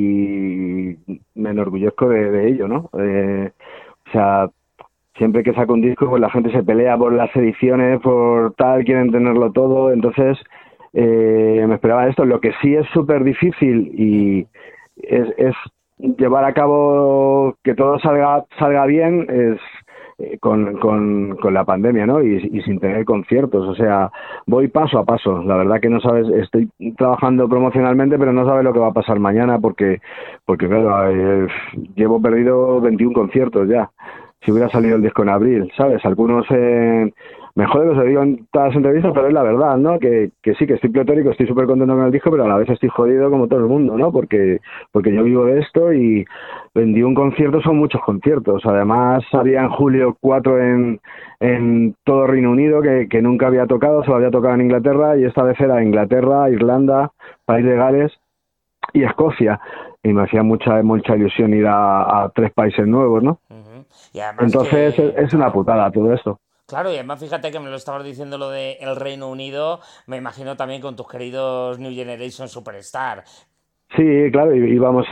y me enorgullezco de, de ello, ¿no? Eh, o sea, siempre que saco un disco, pues la gente se pelea por las ediciones, por tal, quieren tenerlo todo, entonces eh, me esperaba esto. Lo que sí es súper difícil y es, es llevar a cabo que todo salga salga bien, es... Con, con, con la pandemia, ¿no? Y, y sin tener conciertos, o sea, voy paso a paso. La verdad que no sabes, estoy trabajando promocionalmente, pero no sabes lo que va a pasar mañana porque, porque claro, eh, llevo perdido veintiún conciertos ya. Si hubiera salido el disco en abril, ¿sabes? Algunos eh, me jode, los digo en todas las entrevistas, pero es la verdad, ¿no? Que, que sí, que estoy pletórico, estoy súper contento con el disco, pero a la vez estoy jodido como todo el mundo, ¿no? Porque porque yo vivo de esto y veintiún conciertos son muchos conciertos. Además, había en julio cuatro en, en todo Reino Unido que, que nunca había tocado, solo había tocado en Inglaterra, y esta vez era Inglaterra, Irlanda, País de Gales y Escocia. Y me hacía mucha mucha ilusión ir a, a tres países nuevos, ¿no? Uh-huh. Y entonces que... es, es una putada todo esto. Claro, y además fíjate que me lo estabas diciendo lo de el Reino Unido, me imagino también con tus queridos New Generation Superstar. Sí, claro, y íbamos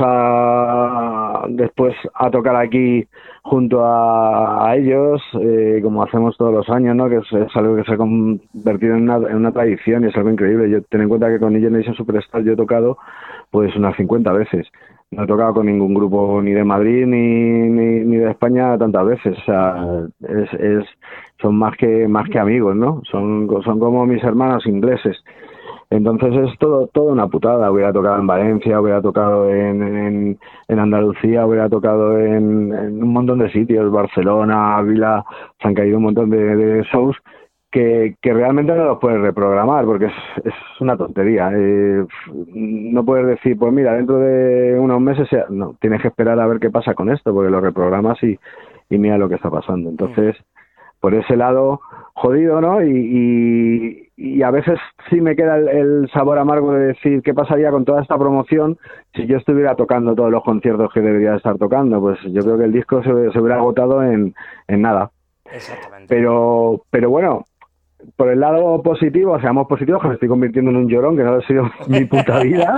a después a tocar aquí junto a, a ellos, eh, como hacemos todos los años, ¿no? Que es, es algo que se ha convertido en una, en una tradición y es algo increíble. Yo ten en cuenta que con New Generation Superstar yo he tocado pues unas cincuenta veces. No he tocado con ningún grupo ni de Madrid ni, ni, ni de España tantas veces. O sea, es, es son más que más que amigos, ¿no? Son son como mis hermanos ingleses. Entonces es todo todo una putada. Hubiera tocado en Valencia, hubiera tocado en, en, en Andalucía, hubiera tocado en, en un montón de sitios, Barcelona, Ávila, se han caído un montón de, de shows que, que realmente no los puedes reprogramar porque es, es una tontería. Eh, no puedes decir, pues mira, dentro de unos meses, ya, no, tienes que esperar a ver qué pasa con esto porque lo reprogramas y, y mira lo que está pasando. Entonces, por ese lado, jodido, ¿no? Y, y, y a veces sí me queda el, el sabor amargo de decir qué pasaría con toda esta promoción si yo estuviera tocando todos los conciertos que debería estar tocando. Pues yo creo que el disco se, se hubiera agotado en, en nada. Exactamente. Pero, pero bueno, por el lado positivo, seamos positivos, que me estoy convirtiendo en un llorón, que no ha sido mi puta vida.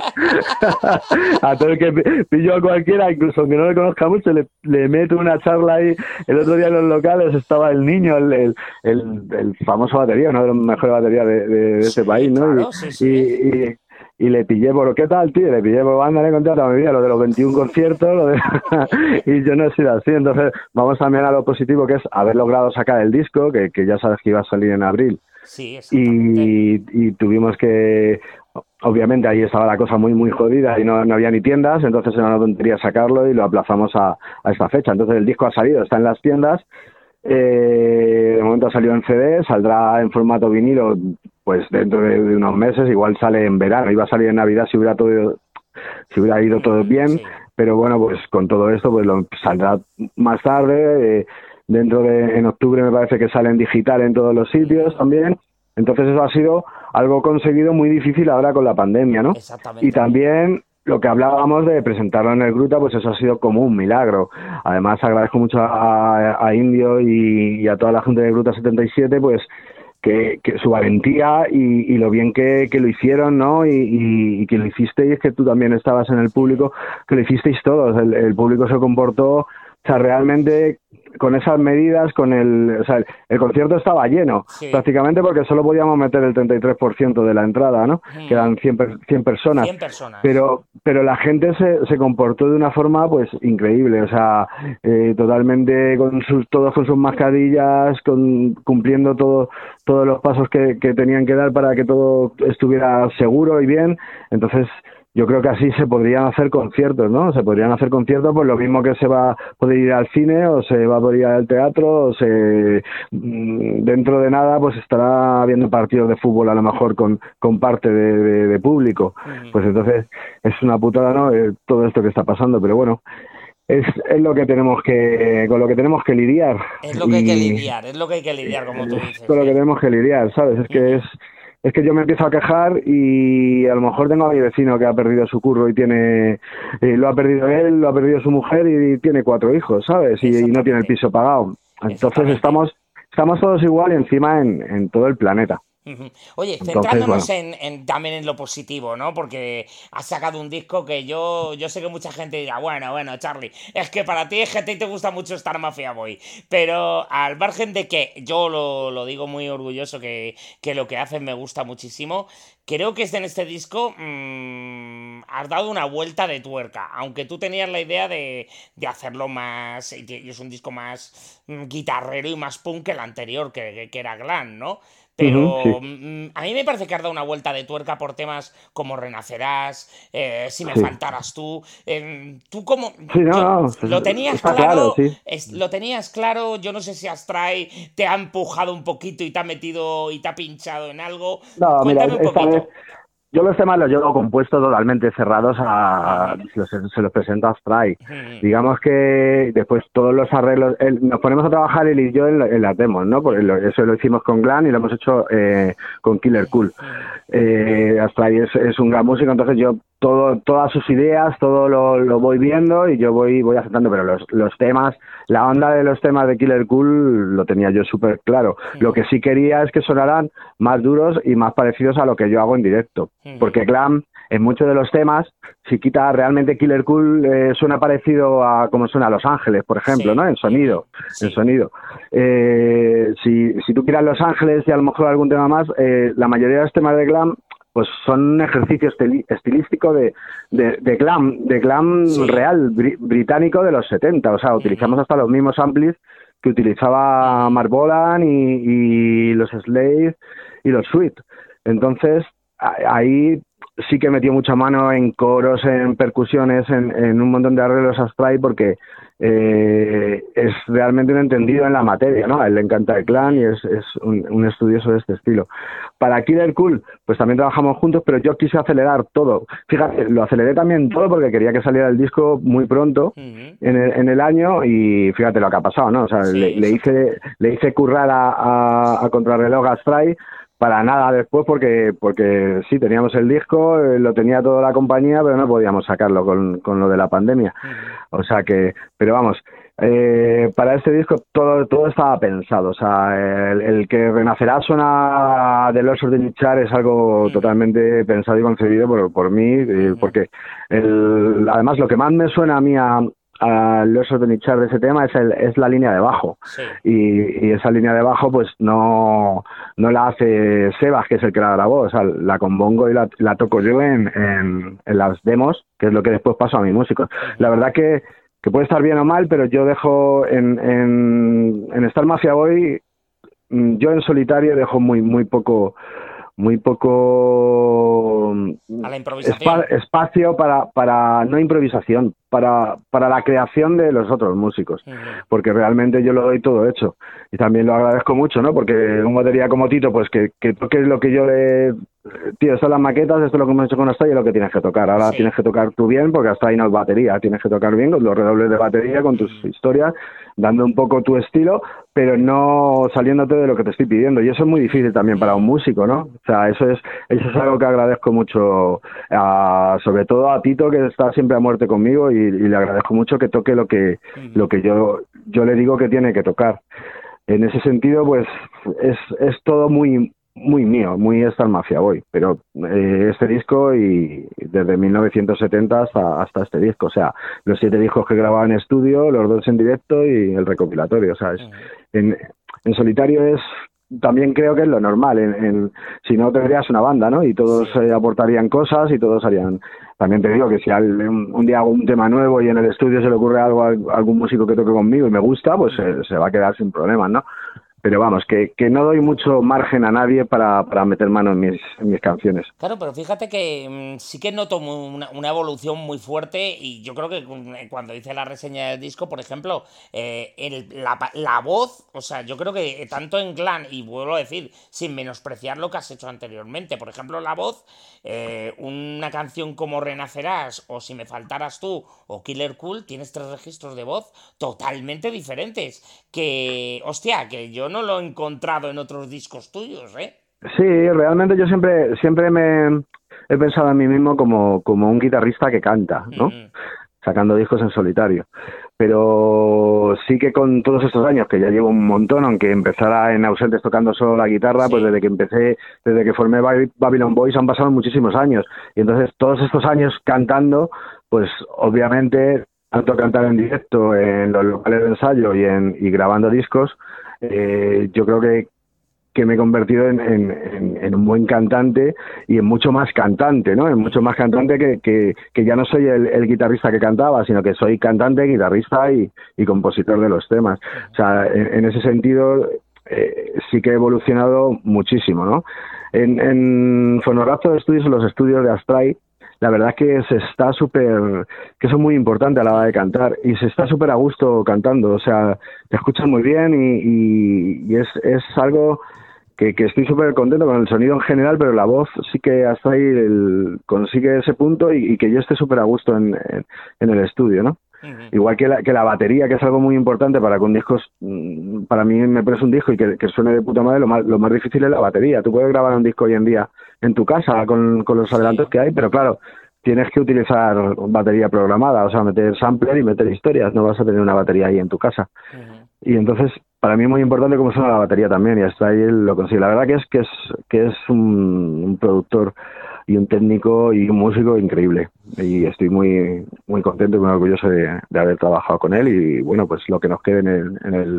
A todo el que pillo a cualquiera, incluso aunque no le conozca mucho, le, le meto una charla ahí. El otro día en los locales estaba el niño, el, el, el, el famoso batería, uno de los mejores baterías de, de, de este sí, país, ¿no? Claro, Y, sí, sí. y, y, y le pillé por, ¿qué tal, tío? Le pillé por banda, le conté a mi vida lo de los veintiún conciertos, lo de y yo no he sido así. Entonces, vamos también a lo positivo, que es haber logrado sacar el disco, que, que ya sabes que iba a salir en abril. Sí, exactamente. Y, y tuvimos que, obviamente ahí estaba la cosa muy muy jodida y no, no había ni tiendas, entonces era una tontería sacarlo y lo aplazamos a, a esta fecha. Entonces el disco ha salido, está en las tiendas, eh, de momento ha salido en C D, saldrá en formato vinilo pues dentro de, de unos meses, igual sale en verano, iba a salir en Navidad si hubiera todo, si hubiera ido todo bien, sí. Pero bueno, pues con todo esto pues lo saldrá más tarde, eh, dentro de, en octubre me parece que sale en digital en todos los sitios también. Entonces eso ha sido algo conseguido muy difícil ahora con la pandemia, ¿no? Exactamente. Y también lo que hablábamos de presentarlo en el Gruta, pues eso ha sido como un milagro. Además agradezco mucho a, a Indio y, y a toda la gente de Gruta setenta y siete, pues que, que su valentía y, y lo bien que, que lo hicieron, ¿no? Y, y, y que lo hicisteis, que tú también estabas en el público, que lo hicisteis todos. El, el público se comportó, o sea, realmente con esas medidas, con el, o sea, el, el concierto estaba lleno, sí. prácticamente porque solo podíamos meter el treinta y tres por ciento de la entrada, ¿no? Hmm. Que eran cien, cien personas. cien personas. Pero, pero la gente se, se comportó de una forma, pues, increíble, o sea, eh, totalmente con sus, todos con sus mascarillas, con, cumpliendo todo, todos los pasos que, que tenían que dar para que todo estuviera seguro y bien. Entonces, yo creo que así se podrían hacer conciertos, ¿no? Se podrían hacer conciertos, pues lo mismo que se va a poder ir al cine o se va a poder ir al teatro o se... Dentro de nada, pues estará viendo partidos de fútbol a lo mejor con, con parte de, de, de público. Uh-huh. Pues entonces es una putada, ¿no? Eh, todo esto que está pasando, pero bueno, es, es lo que tenemos que... con lo que tenemos que lidiar. Es lo que y, hay que lidiar, es lo que hay que lidiar, como tú dices. Con lo ¿eh? que tenemos que lidiar, ¿sabes? Es que uh-huh. es... Es que yo me empiezo a quejar y a lo mejor tengo a mi vecino que ha perdido su curro y tiene, eh, lo ha perdido él, lo ha perdido su mujer y tiene cuatro hijos, ¿sabes? Y, y no tiene el piso pagado. Entonces estamos, estamos todos igual y encima en, en todo el planeta. Uh-huh. Oye, centrándonos Entonces, bueno. en, en, también en lo positivo, ¿no? Porque has sacado un disco que yo yo sé que mucha gente dirá, bueno, bueno, Charly, es que para ti es que a ti te gusta mucho Star Mafia Boy, pero al margen de que yo lo, lo digo muy orgulloso que, que lo que hacen me gusta muchísimo, creo que en este disco mmm, has dado una vuelta de tuerca, aunque tú tenías la idea de, de hacerlo más, y es un disco más mmm, guitarrero y más punk que el anterior, que, que era glam, ¿no? Pero uh-huh, sí. a mí me parece que has dado una vuelta de tuerca por temas como Renacerás, eh, Si me sí. faltaras tú. Eh, tú como... Sí, no, yo, no, ¿Lo tenías claro? claro sí. es, ¿Lo tenías claro? Yo no sé si Astray te ha empujado un poquito y te ha metido y te ha pinchado en algo. No, Cuéntame mira, un poquito. Vez... Yo los temas los llevo compuestos totalmente cerrados a, se los, se los presento a Astray. Uh-huh. Digamos que después todos los arreglos, el, nos ponemos a trabajar él y yo en, en las demos, ¿no? Porque lo, eso lo hicimos con Glam y lo hemos hecho eh, con Killer Cool. Uh-huh. Eh, Astray es, es un gran músico, entonces yo todo, todas sus ideas, todo lo, lo voy viendo y yo voy, voy aceptando, pero los, los temas, la onda de los temas de Killer Cool lo tenía yo súper claro. Uh-huh. Lo que sí quería es que sonaran más duros y más parecidos a lo que yo hago en directo. Porque Glam, en muchos de los temas, si quita realmente Killer Cool, eh, suena parecido a como suena Los Ángeles, por ejemplo, sí. ¿no? En sonido, sí. en sonido. Eh, si, si tú quieras Los Ángeles y a lo mejor algún tema más, eh, la mayoría de los temas de Glam, pues son un ejercicio estil, estilístico de, de, de Glam, de Glam sí. real, br británico de los setenta. O sea, utilizamos hasta los mismos amplis que utilizaba Mark Bolan y, y los Slade y los Sweet. Entonces, ahí sí que metió mucha mano en coros, en percusiones, en, en un montón de arreglos Astray, porque eh, es realmente un entendido en la materia, ¿no? A él le encanta el Clan y es, es un, un estudioso de este estilo. Para Killer Cool, pues también trabajamos juntos, pero yo quise acelerar todo. Fíjate, lo aceleré también todo porque quería que saliera el disco muy pronto uh-huh. en, el, en el año, y fíjate lo que ha pasado, ¿no? O sea, sí, le, le hice le hice currar a, a, a Contrarreloj Astray para nada después, porque porque sí, teníamos el disco, eh, lo tenía toda la compañía, pero no podíamos sacarlo con, con lo de la pandemia. Uh-huh. O sea que, pero vamos, eh, para este disco todo todo estaba pensado. O sea, el, el que Renacerá suena de Los de Nichar es algo uh-huh. totalmente pensado y concebido por, por mí, eh, uh-huh. porque el, además lo que más me suena a mí a a los de Nichar de ese tema es, el, es la línea de bajo, sí. y, y esa línea de bajo pues no no la hace Sebas, que es el que la grabó. O sea, la compongo y la, la toco yo en, en, en las demos, que es lo que después paso a mi músico. Uh-huh. La verdad que, que puede estar bien o mal, pero yo dejo en, en, en Star Mafia Boy, yo en solitario dejo muy muy poco muy poco a la improvisación. Espa- espacio para para no improvisación, para para la creación de los otros músicos, uh-huh. porque realmente yo lo doy todo hecho, y también lo agradezco mucho, ¿no? Porque un batería como Tito, pues que, que toque lo que yo le... Tío, estas son las maquetas, esto es lo que hemos hecho con Astray, y lo que tienes que tocar. Ahora sí. Tienes que tocar tú bien, porque Astray no es batería, tienes que tocar bien con los redobles de batería, con tus uh-huh. historias, dando un poco tu estilo, pero no saliéndote de lo que te estoy pidiendo. Y eso es muy difícil también para un músico, ¿no? O sea, eso es eso es algo que agradezco mucho, a, sobre todo a Tito, que está siempre a muerte conmigo, y, y le agradezco mucho que toque lo que uh-huh. lo que yo yo le digo que tiene que tocar. En ese sentido, pues es es todo muy muy mío, muy Star Mafia Boy, pero eh, este disco, y desde mil novecientos setenta hasta hasta este disco, o sea, los siete discos que grababa en estudio, los dos en directo y el recopilatorio. O sea, es, uh-huh. en, en solitario es, también creo que es lo normal, en, en si no tendrías una banda, ¿no? Y todos sí. eh, aportarían cosas y todos harían. También te digo que si al, un, un día hago un tema nuevo y en el estudio se le ocurre algo a algún músico que toque conmigo y me gusta, pues uh-huh. eh, se va a quedar sin problemas, ¿no? Pero vamos, que, que no doy mucho margen a nadie para, para meter mano en mis, en mis canciones. Claro, pero fíjate que mmm, sí que noto una, una evolución muy fuerte, y yo creo que cuando hice la reseña del disco, por ejemplo, eh, el, la, la voz, o sea, yo creo que tanto en Clan, y vuelvo a decir, sin menospreciar lo que has hecho anteriormente, por ejemplo, la voz, eh, una canción como Renacerás, o Si me faltaras tú, o Killer Cool, tienes tres registros de voz totalmente diferentes, que, hostia, que yo no lo he encontrado en otros discos tuyos, ¿eh? Sí, realmente yo siempre siempre me he pensado en mí mismo como, como un guitarrista que canta, ¿no? Mm. Sacando discos en solitario. Pero sí que con todos estos años, que ya llevo un montón, aunque empezara en Ausentes tocando solo la guitarra, sí. pues desde que empecé, desde que formé Babylon Boys han pasado muchísimos años. Y entonces todos estos años cantando, pues obviamente, tanto cantar en directo, en los locales de ensayo y, en, y grabando discos, Eh, yo creo que, que me he convertido en, en, en, en un buen cantante, y en mucho más cantante, ¿no? En mucho más cantante que, que, que ya no soy el, el guitarrista que cantaba, sino que soy cantante, guitarrista y, y compositor de los temas. O sea, en, en ese sentido eh, sí que he evolucionado muchísimo, ¿no? En, en Fonoraptor Studios, los estudios de Astray, la verdad es que se está súper, que eso es muy importante a la hora de cantar, y se está súper a gusto cantando. O sea, te escuchas muy bien, y, y, y es, es algo que, que estoy súper contento con el sonido en general, pero la voz sí que hasta ahí el, consigue ese punto, y, y que yo esté súper a gusto en, en, en el estudio, ¿no? Uh-huh. Igual que la, que la batería, que es algo muy importante para que un disco, para mí me pones un disco y que, que suene de puta madre, lo más, lo más difícil es la batería. Tú puedes grabar un disco hoy en día en tu casa con, con los adelantos que hay, pero claro, tienes que utilizar batería programada, o sea, meter sampler y meter historias, no vas a tener una batería ahí en tu casa. Uh-huh. Y entonces, para mí es muy importante cómo suena la batería también, y hasta ahí él lo consigue. La verdad que es que es que es un, un productor y un técnico y un músico increíble, y estoy muy muy contento y muy orgulloso de, de haber trabajado con él, y bueno, pues lo que nos quede en el, en el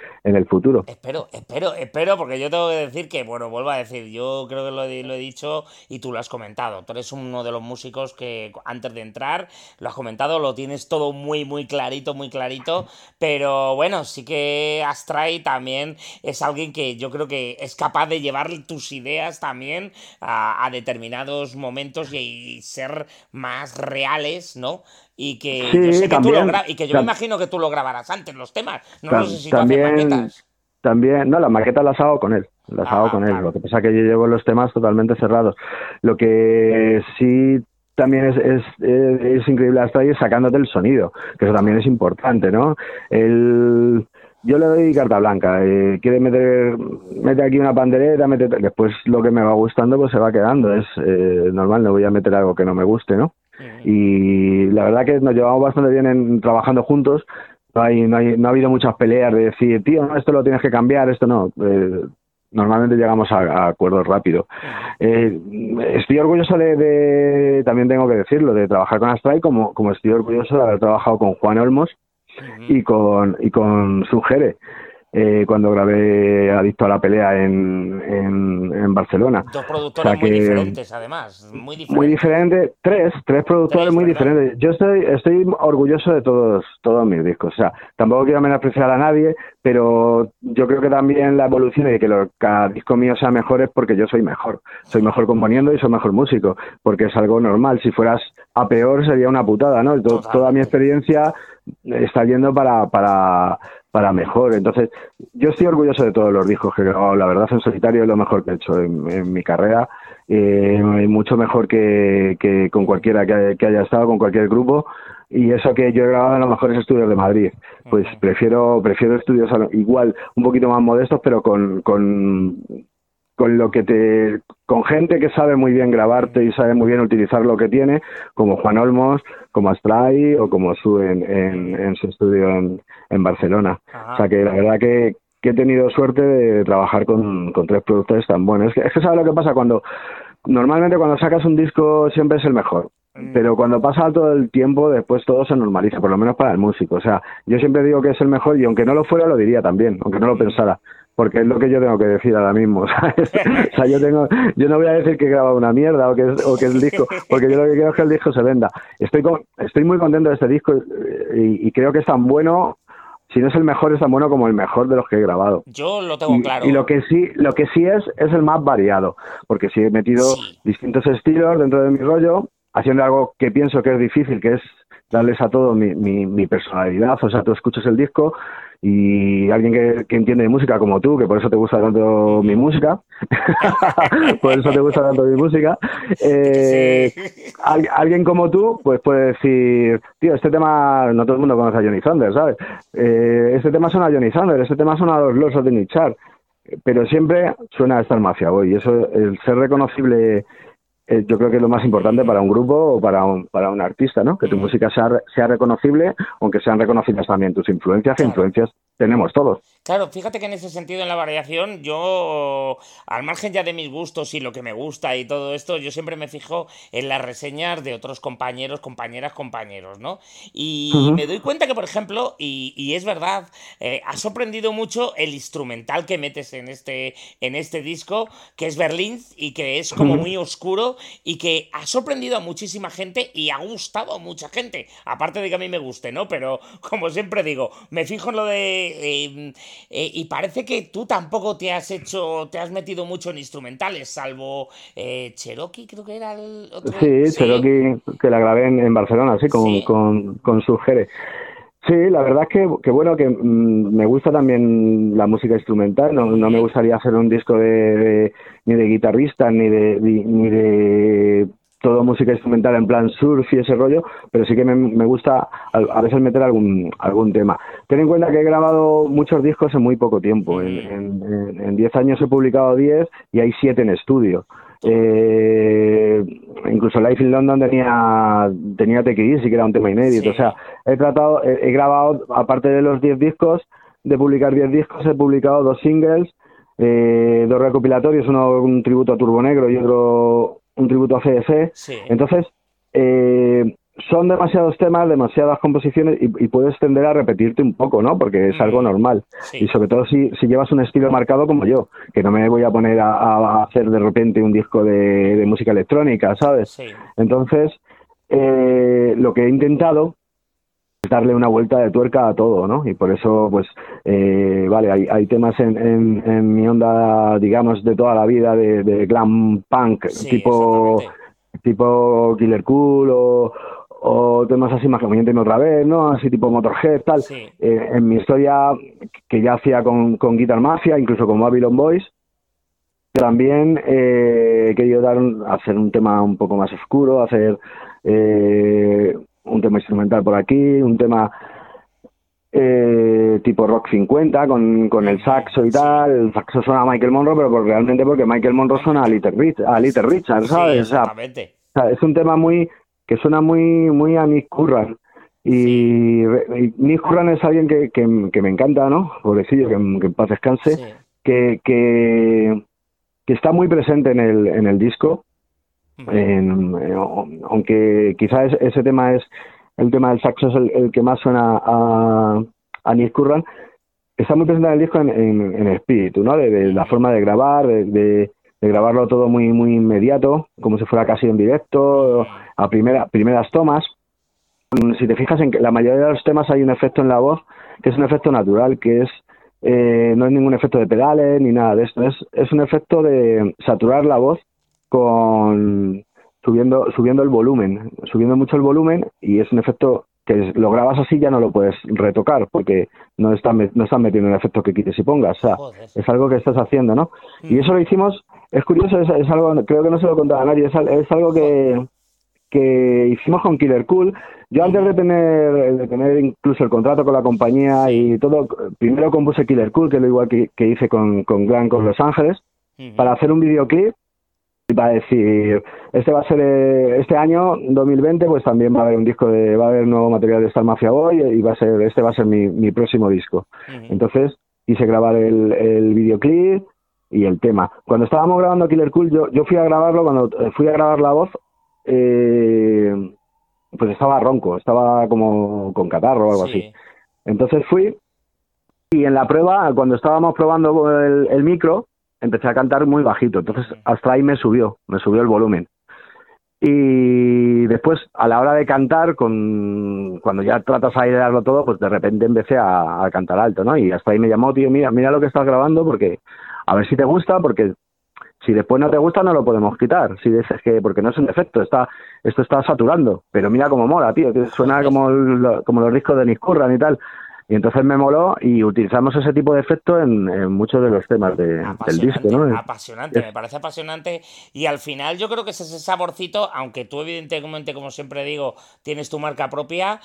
en el futuro. Espero, espero, espero, porque yo tengo que decir que, bueno, vuelvo a decir, yo creo que lo he, lo he dicho y tú lo has comentado. Tú eres uno de los músicos que antes de entrar, lo has comentado, lo tienes todo muy, muy clarito, muy clarito. Pero bueno, sí que Astray también es alguien que yo creo que es capaz de llevar tus ideas también a, a determinados momentos y, y ser más reales, ¿no? Y que yo Sí, sé que tú lo también, gra- y que yo me tam- imagino que tú lo grabarás antes los temas. No lo sé tam- si tú haces también, maquetas. también, no, las maquetas las hago con él, las hago Ajá, con él. Lo claro. que pasa es que yo llevo los temas totalmente cerrados. Lo que sí también es, es, es, es increíble hasta ahí sacándote el sonido, que eso también Claro. es importante, ¿no? El, yo le doy carta blanca, eh, quiere meter, mete aquí una pandereta, mete, después lo que me va gustando pues se va quedando, es eh, normal, no voy a meter algo que no me guste, ¿no? Ujú. Y la verdad que nos llevamos bastante bien en, trabajando juntos. No hay, no hay, no ha habido muchas peleas de decir, tío, no, esto lo tienes que cambiar, esto no. Eh, normalmente llegamos a, a acuerdos rápido. Ujú. Eh, estoy orgulloso de, de, también tengo que decirlo, de trabajar con Astray, como, como estoy orgulloso de haber trabajado con Juan Olmos Ujú. y con, y con Sugere, eh, cuando grabé Adicto a la Pelea en, en, en Barcelona. Dos O productores sea muy que diferentes, además, muy muy diferentes. diferente, tres, tres productores Tres, muy perdón. diferentes. Yo estoy, estoy orgulloso de todos, todos mis discos. O sea, tampoco quiero menospreciar a nadie, pero yo creo que también la evolución y de que lo- cada disco mío sea mejor es porque yo soy mejor. Soy mejor componiendo y soy mejor músico, porque es algo normal. Si fueras a peor sería una putada, ¿no? To- Toda mi Totalmente. experiencia está yendo para, para, para mejor. Entonces, yo estoy orgulloso de todos los discos que he grabado. La verdad, en solitario es lo mejor que he hecho en, en mi carrera. Eh, mucho mejor que, que con cualquiera que, que haya estado, con cualquier grupo. Y eso que yo he grabado en los mejores estudios de Madrid. Pues Ujú. prefiero prefiero estudios a lo- igual, un poquito más modestos, pero con, con, con lo que te con gente que sabe muy bien grabarte Ujú. y sabe muy bien utilizar lo que tiene, como Juan Olmos, como Astray o como Su en, en, Ujú. en su estudio en, en Barcelona. O sea Ajá. que la verdad que, que he tenido suerte de trabajar con, con tres productores tan buenos. Es que, es que sabes lo que pasa cuando normalmente cuando sacas un disco siempre es el mejor. Mm. Pero cuando pasa todo el tiempo, después todo se normaliza, por lo menos para el músico. O sea, yo siempre digo que es el mejor y aunque no lo fuera, lo diría también, aunque no lo Mm. pensara, porque es lo que yo tengo que decir ahora mismo, ¿sabes? O sea, yo tengo, yo no voy a decir que he grabado una mierda o que es, o que es el disco, porque yo lo que quiero es que el disco se venda. Estoy con, estoy muy contento de este disco eh, y, y creo que es tan bueno, si no es el mejor, es tan bueno como el mejor de los que he grabado. Yo lo tengo Y, y lo claro. que sí, lo que sí es, es el más variado, porque sí he metido Sí. distintos estilos dentro de mi rollo, haciendo algo que pienso que es difícil, que es darles a todo mi, mi, mi personalidad. O sea, tú escuchas el disco y alguien que, que entiende de música como tú, que por eso te gusta tanto mi Ujú. música, por eso te gusta tanto mi música, Di que sí. eh, al- alguien como tú, pues puede decir, tío, este tema, no todo el mundo conoce a Johnny Thunder, ¿sabes? Eh, este tema suena a Johnny Thunder, este tema suena a los Lords of the Nichar, pero siempre suena a Star Mafia Boy, y eso, el ser reconocible, eh, yo creo que es lo más importante para un grupo o para un, para un artista, ¿no? Que tu Ujú. música sea, sea reconocible, aunque sean reconocidas también tus influencias, que Claro. influencias tenemos todos. Claro, fíjate que en ese sentido, en la variación, yo, al margen ya de mis gustos y lo que me gusta y todo esto, yo siempre me fijo en las reseñas de otros compañeros, compañeras, compañeros, ¿no? Y Ujú, me doy cuenta que, por ejemplo, y, y es verdad, eh, ha sorprendido mucho el instrumental que metes en este, en este disco, que es Berlín y que es como ujú. muy oscuro y que ha sorprendido a muchísima gente y ha gustado a mucha gente. Aparte de que a mí me guste, ¿no? Pero, como siempre digo, me fijo en lo de... eh, eh, y parece que tú tampoco te has hecho, te has metido mucho en instrumentales, salvo eh, Cherokee, creo que era el otro. Sí, Sí, Cherokee, que la grabé en, en Barcelona, sí, con, sí. con, con su Jere. Sí, la verdad es que, que bueno, que mm, me gusta también la música instrumental, no, no me Ujú. gustaría hacer un disco de, de- ni de guitarrista, ni de, ni, ni de todo música instrumental en plan surf y ese rollo, pero sí que me, me gusta a, a veces meter algún algún tema. Ten en cuenta que he grabado muchos discos en muy poco tiempo, en Ujú. en, en, en diez años he publicado diez y hay siete en estudio. Toma. Eh, incluso Life in London tenía tenía Take It Easy, que era un tema inédito. O sea, Sí. he tratado, he, he grabado, aparte de los diez discos, de publicar diez discos, he publicado dos singles, eh, dos recopilatorios, uno un tributo a Turbo Negro y otro un tributo a C D C. Sí. Entonces, eh, son demasiados temas, demasiadas composiciones y, y puedes tender a repetirte un poco, ¿no? Porque es algo normal. Sí. Y sobre todo si, si llevas un estilo marcado como yo, que no me voy a poner a, a hacer de repente un disco de, de música electrónica, ¿sabes? Sí. Entonces, eh, lo que he intentado es darle una vuelta de tuerca a todo, ¿no? Y por eso, pues, eh, vale, hay, hay temas en, en, en mi onda, digamos, de toda la vida, de, de glam punk, Sí, tipo, tipo Killer Cool o o temas así más que Miénteme otra vez, ¿no? Así tipo Motorhead, tal. Sí. Eh, en mi historia, que ya hacía con, con Guitar Mafia, incluso con Babylon Boys, también eh, he querido dar un, hacer un tema un poco más oscuro, hacer eh, un tema instrumental por aquí, un tema eh, tipo Rock cincuenta con, con el saxo y tal. El saxo suena a Michael Monroe, pero por, realmente porque Michael Monroe suena a Little, Rich, a Little Richard, ¿sabes? Sí, o, sea, exactamente. o sea, es un tema muy que suena muy muy a Nick Curran. Y, Sí. y Nick Curran es alguien que, que, que me encanta, ¿no? Pobrecillo, que, que en paz descanse, Sí. que, que, que está muy presente en el, en el disco, Ujú. en, eh, aunque quizás ese tema es, el tema del saxo es el, el que más suena a, a Nick Curran, está muy presente en el disco en, en, en el espíritu, ¿no? De, de la Ujú. forma de grabar, de, de, de grabarlo todo muy muy inmediato, como si fuera casi en directo, Ujú. a primera, primeras tomas. Si te fijas en que la mayoría de los temas hay un efecto en la voz, que es un efecto natural, que es eh, no es ningún efecto de pedales ni nada de esto, es, es un efecto de saturar la voz con subiendo subiendo el volumen, subiendo mucho el volumen, y es un efecto que lo grabas así, ya no lo puedes retocar porque no están no están metiendo un efecto que quites y pongas, o sea, Joder. es algo que estás haciendo, ¿no? Y Ujú. eso lo hicimos, es curioso, es, es algo, creo que no se lo contaba a nadie, es, al- es algo que que hicimos con Killer Cool. Yo antes de Ujú. tener de tener incluso el contrato con la compañía Sí. y todo, primero compuse Killer Cool, que es lo igual que, que hice con, con Glam con Los Ángeles, Ujú. para hacer un videoclip y para decir, este va a ser eh, este año, dos mil veinte, pues también va a haber un disco de, va a haber nuevo material de Star Mafia Boy y va a ser, este va a ser mi, mi próximo disco. Ujú. Entonces quise grabar el, el videoclip y el tema. Cuando estábamos grabando Killer Cool, yo, yo fui a grabarlo, cuando eh, fui a grabar la voz, eh, pues estaba ronco, estaba como con catarro o algo así. Sí. Entonces fui y en la prueba, cuando estábamos probando el, el micro, empecé a cantar muy bajito. Entonces Ujú. hasta ahí me subió, me subió el volumen. Y después, a la hora de cantar, con cuando ya tratas de airearlo todo, pues de repente empecé a, a cantar alto, ¿no? Y hasta ahí me llamó, tío, mira, mira lo que estás grabando, porque a ver si te gusta, porque si después no te gusta no lo podemos quitar. Si dices que porque no es un defecto, está esto está saturando, pero mira cómo mola, tío, que suena Joder. como el- como los discos de Nick Curran y tal. Y entonces me moló y utilizamos ese tipo de efecto en, en muchos de los temas de, del disco, Apasionante, ¿no? Es, apasionante, es- me parece apasionante y al final yo creo que es ese saborcito, aunque tú evidentemente, como siempre digo, tienes tu marca propia,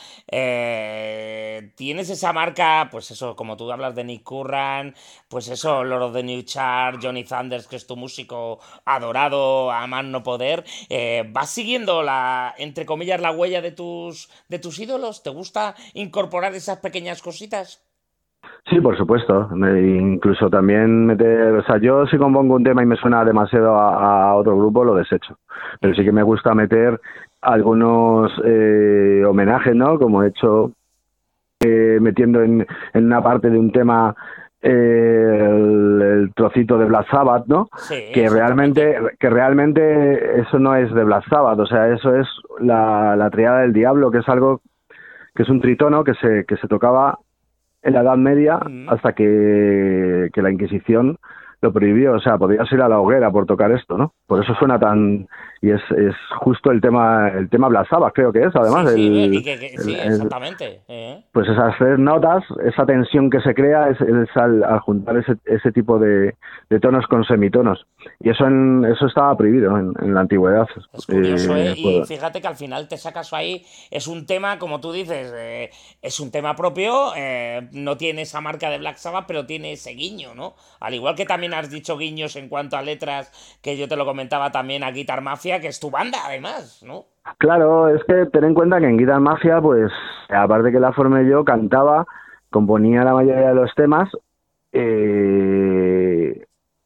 eh, tienes esa marca, pues eso, como tú hablas de Nick Curran, pues eso, Lord of the New Chart, Johnny Thunders, que es tu músico adorado a más no poder, eh, ¿vas siguiendo la, entre comillas, la huella de tus, de tus ídolos? ¿Te gusta incorporar esas pequeñas cositas? sí, por supuesto. Me- incluso también meter, o sea, yo si compongo un tema y me suena demasiado a, a otro grupo, lo desecho. Pero sí que Ujú. me gusta meter algunos eh, homenajes, ¿no? Como he hecho eh, metiendo en, en una parte de un tema eh, el, el trocito de Black Sabbath, ¿no? Sí, Que exactamente. realmente, que realmente eso no es de Black Sabbath, o sea, eso es la, la triada del diablo, que es algo que es un tritono que se, que se tocaba en la Edad Media Mm. hasta que, que la Inquisición lo prohibió, o sea, podías ir a la hoguera por tocar esto, ¿no? Por eso Ajá. suena tan... y es, es justo el tema el tema Black Sabbath, creo que es, Sí, además, sí, ve, y el, que, que- el, sí, el- exactamente. ¿Eh? pues esas tres notas, esa tensión que se crea es, es al, al juntar ese, ese tipo de, de tonos con semitonos. Y eso en, eso estaba prohibido en, en la antigüedad. Es curioso, ¿eh? Eh, Y pues, fíjate que al final te sacas ahí, es un tema, como tú dices, eh, es un tema propio, eh, no tiene esa marca de Black Sabbath, pero tiene ese guiño, ¿no? Al igual que también has dicho guiños en cuanto a letras, que yo te lo comentaba también a Guitar Mafia, que es tu banda, además, ¿no? claro, es que ten en cuenta que en Guitar Mafia, pues, aparte que la formé yo, cantaba, componía la mayoría de los temas, eh,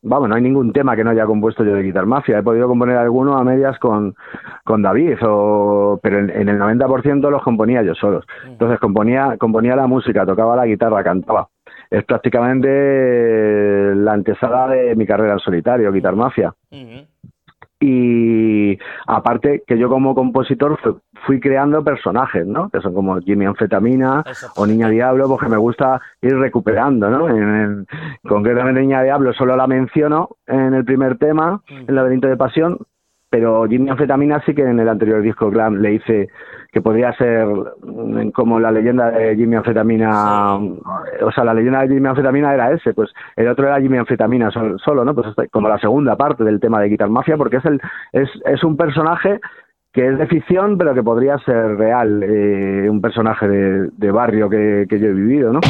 vamos, no hay ningún tema que no haya compuesto yo de Guitar Mafia. He podido componer alguno a medias con, con David, o, pero en, en el noventa por ciento los componía yo solos. Entonces componía, componía la música, tocaba la guitarra, cantaba. Es prácticamente la antesala de mi carrera en solitario, Guitar Mafia. Uh-huh. Y aparte que yo como compositor fui, fui creando personajes, ¿no? Que son como Jimmy Anfetamina o Niña Diablo, porque me gusta ir recuperando, ¿no? En, en, concretamente Niña Diablo solo la menciono en el primer tema, El laberinto de pasión, pero Jimmy Anfetamina sí que en el anterior disco Glam le hice que podría ser como la leyenda de Jimmy Anfetamina, sí. O sea, la leyenda de Jimmy Anfetamina era ese, pues el otro era Jimmy Anfetamina solo, solo ¿no? Pues como la segunda parte del tema de Guitar Mafia, porque es el es, es un personaje que es de ficción, pero que podría ser real, eh, un personaje de, de barrio que, que yo he vivido, ¿no?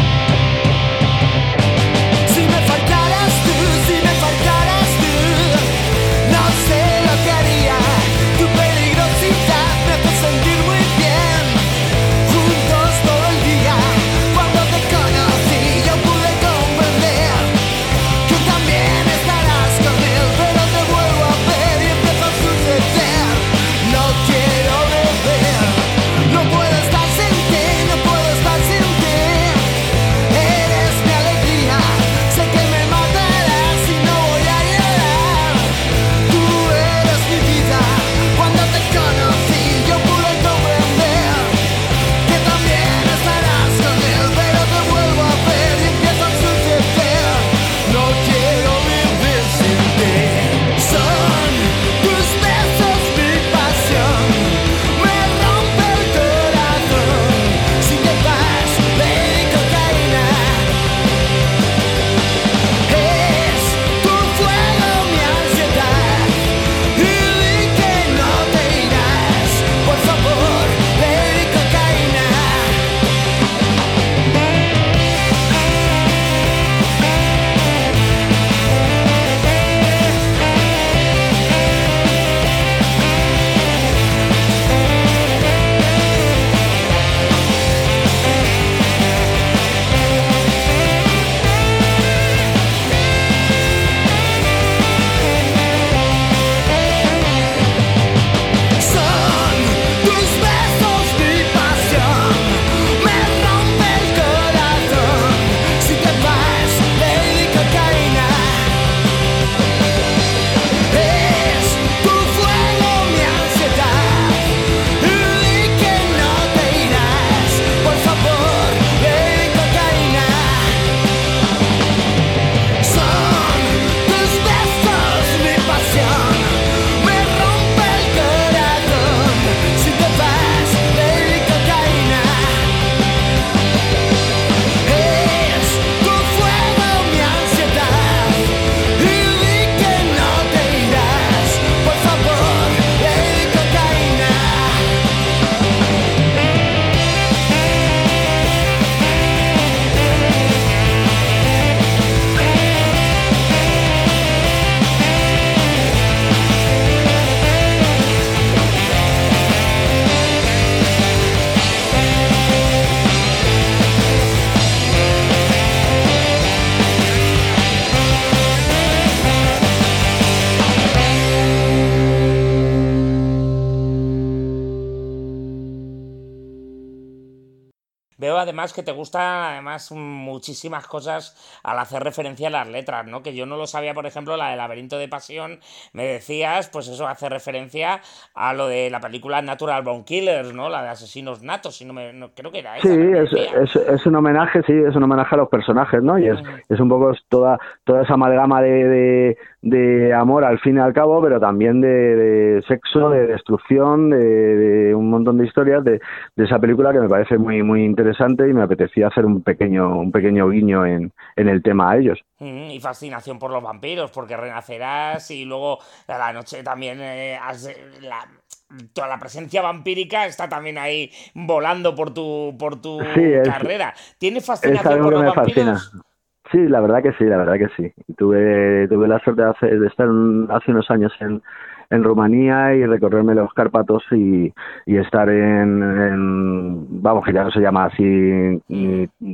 Veo además que te gustan además muchísimas cosas al hacer referencia a las letras, ¿no? Que yo no lo sabía, por ejemplo, la de Laberinto de Pasión, me decías, pues eso hace referencia a lo de la película Natural Born Killers, ¿no? La de Asesinos Natos, si no me no, creo que era esa. Sí, es, es, es un homenaje, sí, es un homenaje a los personajes, ¿no? Y es, es un poco toda toda esa amalgama de, de, de amor al fin y al cabo, pero también de, de sexo, de destrucción, de, de un montón de historias de, de esa película que me parece muy muy interesante y me apetecía hacer un pequeño un pequeño guiño en, en el tema a ellos. Mm, y fascinación por los vampiros, porque renacerás y luego a la noche también eh, has, la, toda la presencia vampírica está también ahí volando por tu por tu sí, es, carrera. ¿Tienes fascinación por los vampiros? Fascina. Sí, la verdad que sí, la verdad que sí. Tuve tuve la suerte de, hacer, de estar un, hace unos años en en Rumanía y recorrerme los Cárpatos y, y estar en, en, vamos, que ya no se llama así, ni,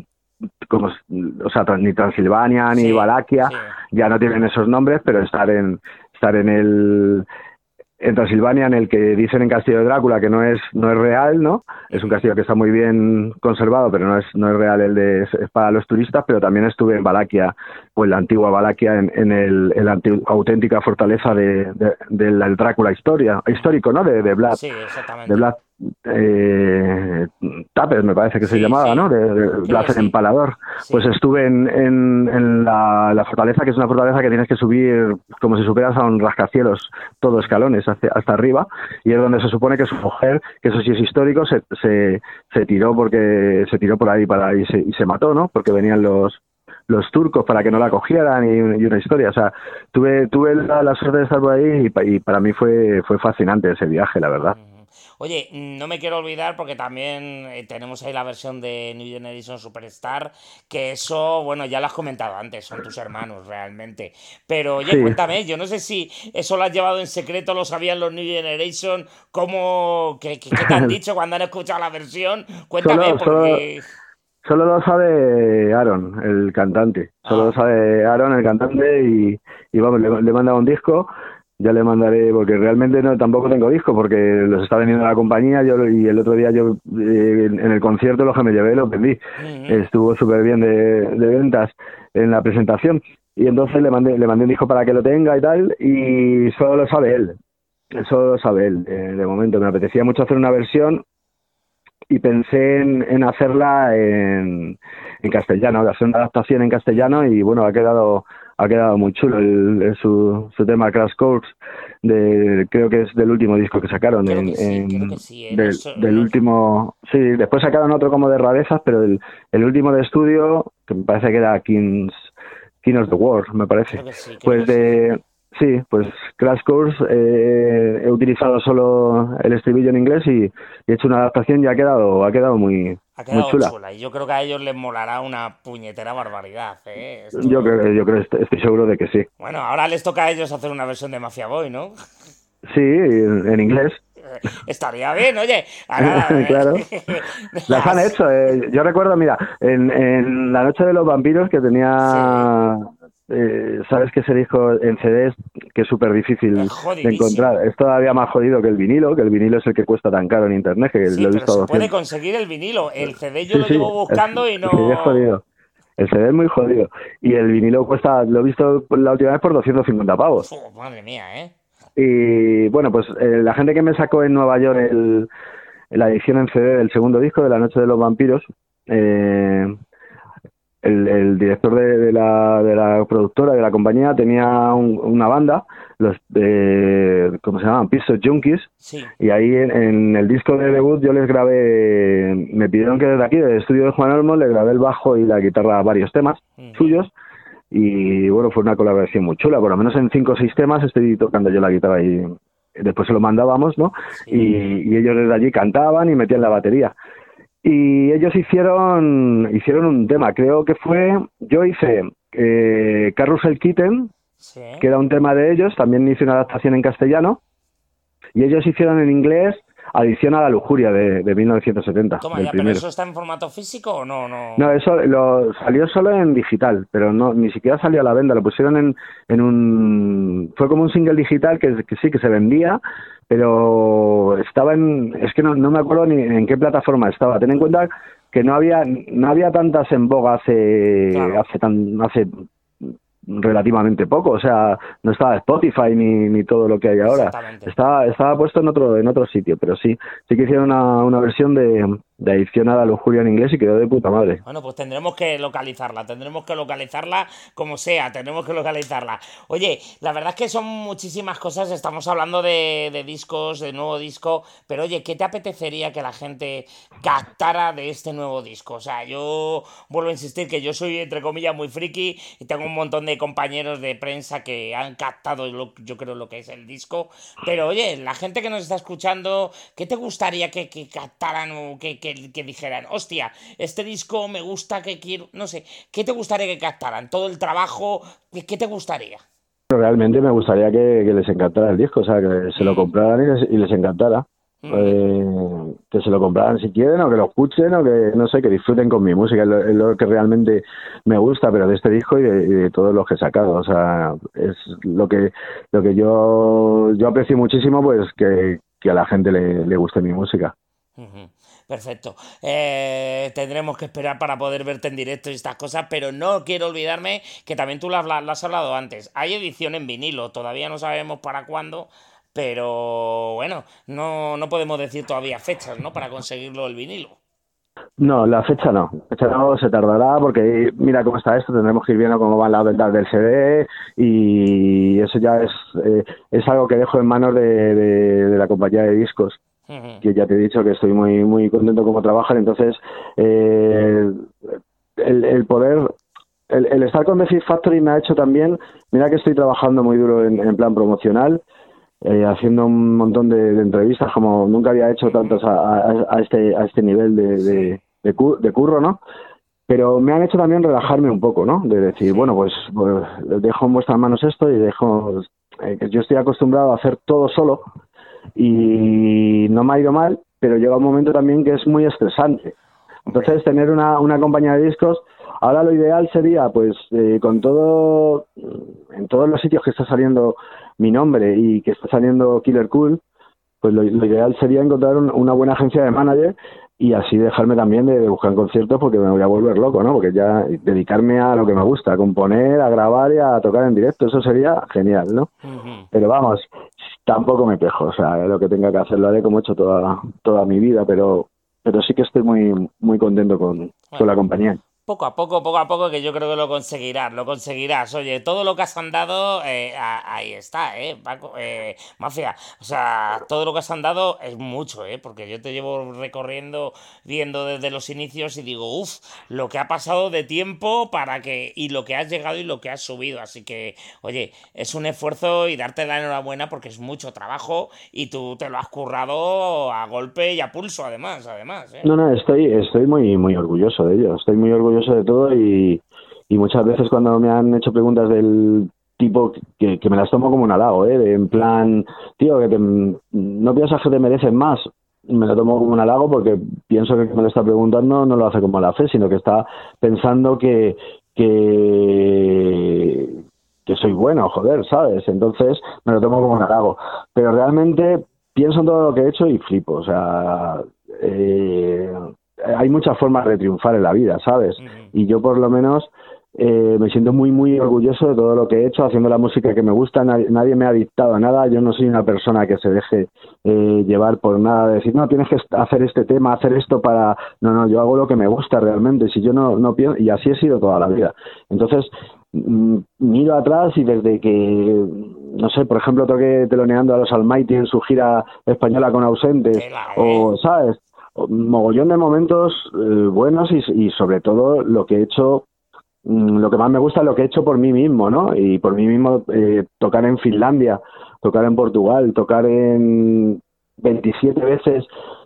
como, o sea, ni Transilvania ni Sí, Valaquia, sí. ya no tienen esos nombres, pero estar en estar en el en Transilvania, en el que dicen en Castillo de Drácula que no es no es real, ¿no? Es un Ujú. castillo que está muy bien conservado, pero no es no es real el de es para los turistas. Pero también estuve en Valaquia, o en la antigua Valaquia, en, en el en la antigua, auténtica fortaleza de, de, del del Drácula historia Ujú. histórico, ¿no? De, de Vlad Sí, de exactamente. Vlad eh, Tepes, me parece que se Sí, llamaba, ¿no? sí, De, de creo Vlad que el sí. Empalador. Pues Sí. estuve en, en, en la, la fortaleza, que es una fortaleza que tienes que subir como si superas a un rascacielos, todo Ujú. escalones hacia, hasta arriba, y es donde se supone que su mujer, que eso sí es histórico, se, se, se tiró porque se tiró por ahí para y se, y se mató, ¿no? Porque venían los los turcos para que no la Ujú. cogieran, y, y una historia. O sea, tuve tuve la, la suerte de estar por ahí, y, pa- y para mí fue fue fascinante ese viaje, la verdad. Ujú. Oye, no me quiero olvidar porque también eh, tenemos ahí la versión de New Generation Superstar, que eso, bueno, ya lo has comentado antes, son tus hermanos realmente. Pero oye, Sí, cuéntame, yo no sé si eso lo has llevado en secreto, lo sabían los New Generation, cómo, qué, qué- qué te han dicho cuando han escuchado la versión. Cuéntame, solo, solo, porque... solo lo sabe Aaron, el cantante. Solo lo Ah, sabe Aaron, el cantante, y, y vamos, le, le he mandado un disco. Ya le mandaré, porque realmente no tampoco tengo disco, porque los está vendiendo la compañía. Yo y el otro día yo eh, en el concierto los que me llevé los vendí. ujú. Estuvo súper bien de, de ventas en la presentación. Y entonces le mandé, le mandé un disco para que lo tenga y tal, y solo lo sabe él. Solo lo sabe él, eh, de momento. Me apetecía mucho hacer una versión, y pensé en, en hacerla en, en castellano, de hacer una adaptación en castellano. Ujú. Y bueno, ha quedado ha quedado muy chulo el, el- su, su tema Crash Course, de, creo que es del último disco que sacaron, Creo que en, sí, creo que en- sí, ¿eh? No del, sé, del no... último, sí, después sacaron otro como de rarezas, pero el, el último de estudio, que me parece que era Kings, King of the World, me Creo parece, que sí, creo pues que sí. de... Sí, pues Crash Course, eh, he utilizado solo el estribillo en inglés, y, y he hecho una adaptación, y ha quedado, ha quedado muy, Ha muy quedado chula. chula y yo creo que a ellos les molará una puñetera barbaridad, ¿eh? Yo Esto... creo, yo creo, estoy estoy seguro de que sí. Bueno, ahora les toca a ellos hacer una versión de Mafia Boy, ¿no? Sí, en, en inglés, Estaría bien, oye. Ahora... claro. Las han Las... hecho. Eh. Yo recuerdo, mira, en, en La Noche de los Vampiros, que Sí, tenía, eh, sabes que ese disco en C Ds, que es súper es difícil de jodidísimo. encontrar. Es todavía más jodido que el vinilo, que el vinilo es el que cuesta tan caro en internet, que Sí, lo he pero visto a se puede doscientos. conseguir el vinilo. El C D yo Sí, lo sí, llevo el, buscando y el C D es no... jodido. El C D es muy jodido. Y el vinilo cuesta, lo he visto la última vez por doscientos cincuenta pavos. Fu, madre mía, ¿eh? Y bueno, pues eh, la gente que me sacó en Nueva York el, la edición en C D del segundo disco de La Noche de los Vampiros, eh, el, el director de, de, la, de la productora, de la compañía, tenía un- una banda, los de, ¿cómo se llaman? Pisos Junkies. Sí. Y ahí en, en el disco de debut yo les grabé, me pidieron que desde aquí, del estudio de Juan Olmos, le grabé el bajo y la guitarra a varios temas Ujú. suyos. Y bueno, fue una colaboración muy chula. Por lo menos en cinco o seis temas estoy tocando yo la guitarra, y después se lo mandábamos, ¿no? Y, Sí. y ellos desde allí cantaban y metían la batería. Y ellos hicieron hicieron un tema, creo que fue, yo hice eh, Carrusel Kitten, Sí. que era un tema de ellos, también hice una adaptación en castellano, y ellos hicieron en inglés Adicción a la Lujuria de, de mil novecientos setenta, Toma del ya, pero primero. ¿eso está en formato físico o no? No, No. eso lo salió solo en digital, pero no ni siquiera salió a la venta. Lo pusieron en, en un... Fue como un single digital que, que sí, que se vendía, pero estaba en... Es que no, no me acuerdo ni en qué plataforma estaba. Ten en cuenta que no había no había tantas en boga hace, Claro, hace, tan, hace relativamente poco. O sea, no estaba Spotify ni, ni todo lo que hay ahora. exactamente. Estaba, estaba puesto en otro en otro sitio, pero sí, sí que hicieron una, una versión de, de Adicción a la Lujuria en inglés, y quedó de puta madre. Bueno, pues tendremos que localizarla, tendremos que localizarla como sea, tendremos que localizarla. Oye, la verdad es que son muchísimas cosas, estamos hablando de, de discos, de nuevo disco, pero oye, ¿qué te apetecería que la gente captara de este nuevo disco? O sea, yo vuelvo a insistir que yo soy, entre comillas, muy friki y tengo un montón de compañeros de prensa que han captado, lo, yo creo, lo que es el disco, pero oye, la gente que nos está escuchando, ¿qué te gustaría que, que captaran o que, que, que dijeran? Hostia, este disco me gusta, que quiero, no sé, ¿qué te gustaría que captaran? Todo el trabajo, ¿qué, qué te gustaría? Realmente me gustaría que, que les encantara el disco, o sea, que se lo Mm, compraran y les, y les encantara. eh, que se lo compraran si quieren o que lo escuchen o que, no sé, que disfruten con mi música, es lo, es lo que realmente me gusta, pero de este disco y de, y de todos los que he sacado, o sea, es lo que lo que yo yo aprecio muchísimo, pues que, que a la gente le, le guste mi música. Ujú. Perfecto. Eh, tendremos que esperar para poder verte en directo y estas cosas, pero no quiero olvidarme que también tú lo has, lo has hablado antes. Hay edición en vinilo, todavía no sabemos para cuándo, pero bueno, no, no podemos decir todavía fechas, ¿no? Para conseguirlo el vinilo. No, la fecha no. La fecha no se tardará porque mira cómo está esto, tendremos que ir viendo cómo van las ventas del C D y eso ya es eh, es algo que dejo en manos de, de, de la compañía de discos, Ujú. que ya te he dicho que estoy muy muy contento cómo trabajan, entonces eh, el, el poder el, el estar con The Fear Factory me ha hecho también, mira que estoy trabajando muy duro en, en plan promocional, eh, haciendo un montón de, de entrevistas como nunca había hecho tantas a, a, a este a este nivel de, de, Sí, de, cu- de curro, ¿no? Pero me han hecho también relajarme un poco, ¿no? De decir, bueno, sí. pues, pues dejo en vuestras manos esto y dejo eh, que yo estoy acostumbrado a hacer todo solo y no me ha ido mal, pero llega un momento también que es muy estresante. Hombre. Entonces, tener una, una compañía de discos, ahora lo ideal sería, pues, eh, con todo, en todos los sitios que está saliendo mi nombre y que está saliendo Killer Cool, pues lo, lo ideal sería encontrar un- una buena agencia de manager y así dejarme también de, de buscar conciertos porque me voy a volver loco, ¿no? Porque ya dedicarme a lo que me gusta, a componer, a grabar y a tocar en directo, eso sería genial, ¿no? Ujú. Pero vamos, tampoco me quejo, o sea, lo que tenga que hacer lo haré como he hecho toda, toda mi vida, pero, pero sí que estoy muy, muy contento con, con Bueno, la compañía. poco a poco, poco a poco, que yo creo que lo conseguirás, lo conseguirás. Oye, todo lo que has andado, eh, a- ahí está, ¿eh? Paco, eh, Mafia, o sea, todo lo que has andado es mucho, ¿eh? Porque yo te llevo recorriendo, viendo desde los inicios y digo, uff, lo que ha pasado de tiempo para que, y lo que has llegado y lo que has subido. Así que, oye, es un esfuerzo y darte la enhorabuena porque es mucho trabajo y tú te lo has currado a golpe y a pulso, además, además, ¿eh? No, no, estoy, estoy muy, muy orgulloso de ello, estoy muy orgulloso de todo y, y muchas veces cuando me han hecho preguntas del tipo que, que me las tomo como un halago, ¿eh? De en plan, tío, que te, no piensas que te mereces más, me lo tomo como un halago porque pienso que el que me lo está preguntando no lo hace como la fe, sino que está pensando que, que, que soy bueno, joder, ¿sabes? Entonces me lo tomo como un halago. Pero realmente pienso en todo lo que he hecho y flipo, o sea, eh, hay muchas formas de triunfar en la vida, ¿sabes? Ujú. Y yo por lo menos eh, me siento muy, muy orgulloso de todo lo que he hecho, haciendo la música que me gusta, nadie, nadie me ha dictado nada, yo no soy una persona que se deje eh, llevar por nada, de decir, no, tienes que hacer este tema, hacer esto para... No, no, yo hago lo que me gusta realmente, si yo no, no pienso, y así he sido toda la vida. Entonces, mm, miro atrás y desde que, no sé, por ejemplo, toqué teloneando a los Almighty en su gira española con Ausentes, Tela, ¿eh? o, ¿sabes? Mogollón de momentos eh, buenos y, y sobre todo lo que he hecho, mm, lo que más me gusta es lo que he hecho por mí mismo, ¿no? Y por mí mismo eh, tocar en Finlandia, tocar en Portugal, tocar en veintisiete veces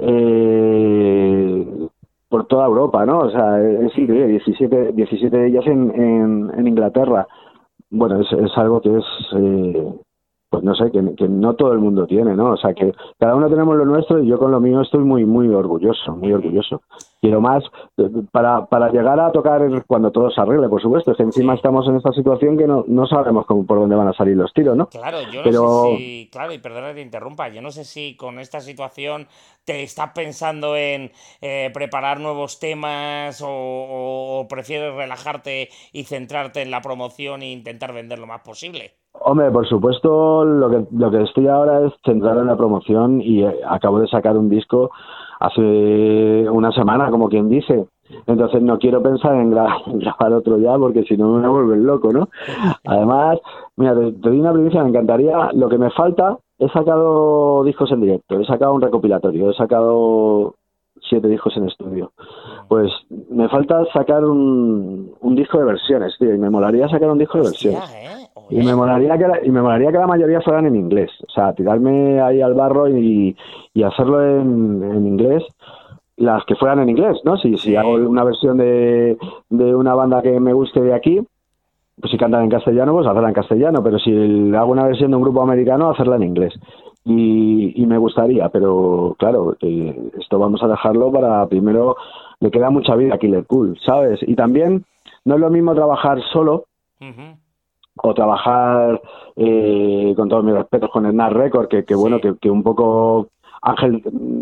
eh, por toda Europa, ¿no? O sea, es increíble, Ujú. diecisiete, diecisiete de ellas en, en, en Inglaterra. Bueno, es, es algo que es, eh, pues no sé, que, que no todo el mundo tiene, ¿no? O sea, que cada uno tenemos lo nuestro y yo con lo mío estoy muy, muy orgulloso, muy Ujú. orgulloso. Quiero más eh, para, para llegar a tocar cuando todo se arregle, por supuesto. Es que encima Sí. estamos en esta situación que no, no sabemos cómo, por dónde van a salir los tiros, ¿no? Claro, yo no sé Pero, si, claro, y perdona que te interrumpa, yo no sé si con esta situación te estás pensando en eh, preparar nuevos temas o, o- o prefieres relajarte y centrarte en la promoción e intentar vender lo más posible. hombre, por supuesto, lo que, lo que estoy ahora es centrado en la promoción y eh, acabo de sacar un disco hace una semana, como quien dice. Entonces no quiero pensar en, gra- en grabar otro ya porque si no me voy a volver loco, ¿no? Además, mira, te, te doy una primicia, me encantaría, lo que me falta, he sacado discos en directo, he sacado un recopilatorio, he sacado siete discos en estudio. Pues me falta sacar un, un disco de versiones, tío, y me molaría sacar un disco de Hostia, versiones. ¿eh? Y me Oye, molaría que la, y me molaría que la mayoría fueran en inglés, o sea, tirarme ahí al barro y, y hacerlo en, en inglés, las que fueran en inglés, ¿no? Si, si hago sí. una versión de, de una banda que me guste de aquí, pues si cantan en castellano, pues hacerla en castellano, pero si hago una versión de un grupo americano, hacerla en inglés. Y, y me gustaría, pero claro, eh, esto vamos a dejarlo para primero, le queda mucha vida a Killer Cool, ¿sabes? Y también no es lo mismo trabajar solo uh-huh. o trabajar eh, con todos mis respetos con Snap Record, que, que sí. bueno, que, que un poco Ángel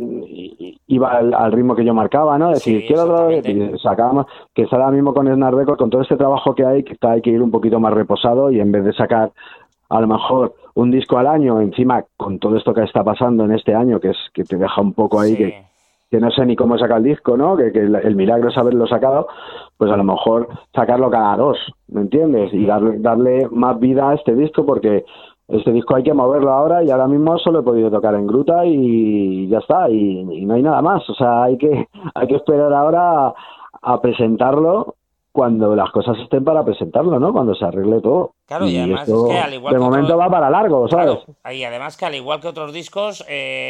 iba al, al ritmo que yo marcaba, ¿no? Es decir, sí, quiero otra vez, y sacábamos, que está ahora mismo con Snap Record, con todo este trabajo que hay, que hay que ir un poquito más reposado y en vez de sacar a lo mejor un disco al año, encima con todo esto que está pasando en este año, que es que te deja un poco ahí, sí. que, que no sé ni cómo saca el disco, ¿no? Que, que el, el milagro es haberlo sacado, pues a lo mejor sacarlo cada dos, ¿me entiendes? Y darle, darle más vida a este disco, porque este disco hay que moverlo ahora y ahora mismo solo he podido tocar en Gruta y ya está, y, y no hay nada más. O sea, hay que, hay que esperar ahora a, a presentarlo cuando las cosas estén para presentarlo, ¿no? Cuando se arregle todo. Claro, y, y además es que al igual de que momento otro... va para largo, ¿sabes? Claro, y además que al igual que otros discos,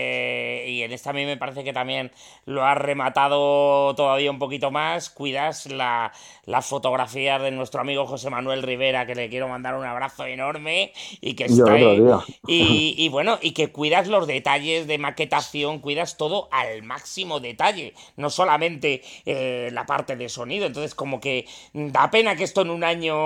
eh, y en esta a mí me parece que también lo has rematado todavía un poquito más, cuidas la, las fotografías de nuestro amigo José Manuel Rivera, que le quiero mandar un abrazo enorme, y que está ahí, y, y bueno, y que cuidas los detalles de maquetación, cuidas todo al máximo detalle, no solamente eh, la parte de sonido. Entonces como que da pena que esto en un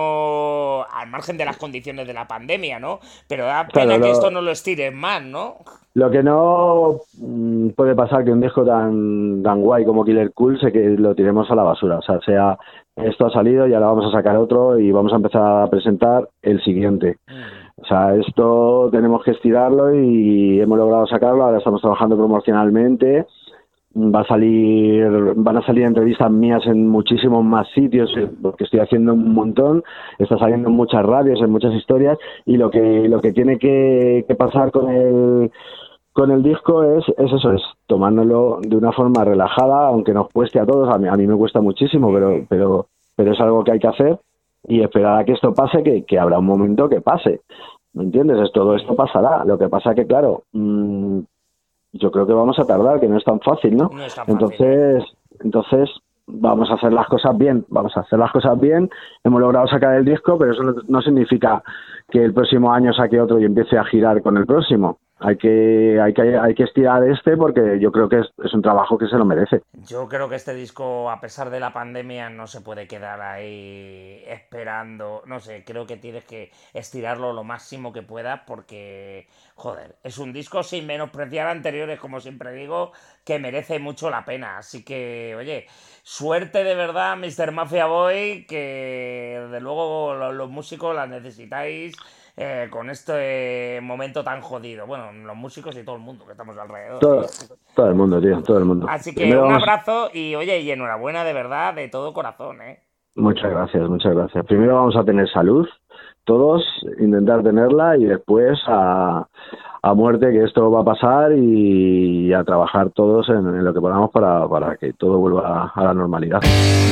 año, al margen de las condiciones de la pandemia, ¿no? Pero da pena claro, que lo, esto no lo estires más, ¿no? Lo que no mmm, puede pasar que un disco tan tan guay como Killer Cool se que lo tiremos a la basura. O sea, sea, esto ha salido y ahora vamos a sacar otro y vamos a empezar a presentar el siguiente. Mm. O sea, esto tenemos que estirarlo y hemos logrado sacarlo. Ahora estamos trabajando promocionalmente. Va a salir, van a salir entrevistas mías en muchísimos más sitios, porque estoy haciendo un montón, está saliendo en muchas radios, en muchas historias, y lo que lo que tiene que, que pasar con el con el disco es, es eso, es tomárnoslo de una forma relajada, aunque nos cueste a todos, a mí, a mí me cuesta muchísimo, pero pero pero es algo que hay que hacer y esperar a que esto pase, que, que habrá un momento que pase, ¿me entiendes? Es, todo esto pasará, lo que pasa que claro, mmm, yo creo que vamos a tardar, que no es tan fácil, ¿no? No es tan fácil. Entonces, entonces vamos a hacer las cosas bien, vamos a hacer las cosas bien. Hemos logrado sacar el disco, pero eso no, no significa que el próximo año saque otro y empiece a girar con el próximo. Hay que, hay que, hay que estirar este porque yo creo que es, es un trabajo que se lo merece. Yo creo que este disco, a pesar de la pandemia, no se puede quedar ahí esperando. No sé, creo que tienes que estirarlo lo máximo que puedas porque, joder, es un disco sin menospreciar anteriores, como siempre digo, que merece mucho la pena. Así que, oye, suerte de verdad, mister Mafia Boy, que desde luego los, los músicos las necesitáis. Eh, con este momento tan jodido. Bueno, los músicos y todo el mundo que estamos alrededor. Todo, todo el mundo, tío, todo el mundo. Así que Primero un vamos... abrazo y, oye, y enhorabuena de verdad, de todo corazón, ¿eh? Muchas gracias, muchas gracias. Primero vamos a tener salud, todos, intentar tenerla y después a, a muerte que esto va a pasar y a trabajar todos en, en lo que podamos para, para que todo vuelva a, a la normalidad.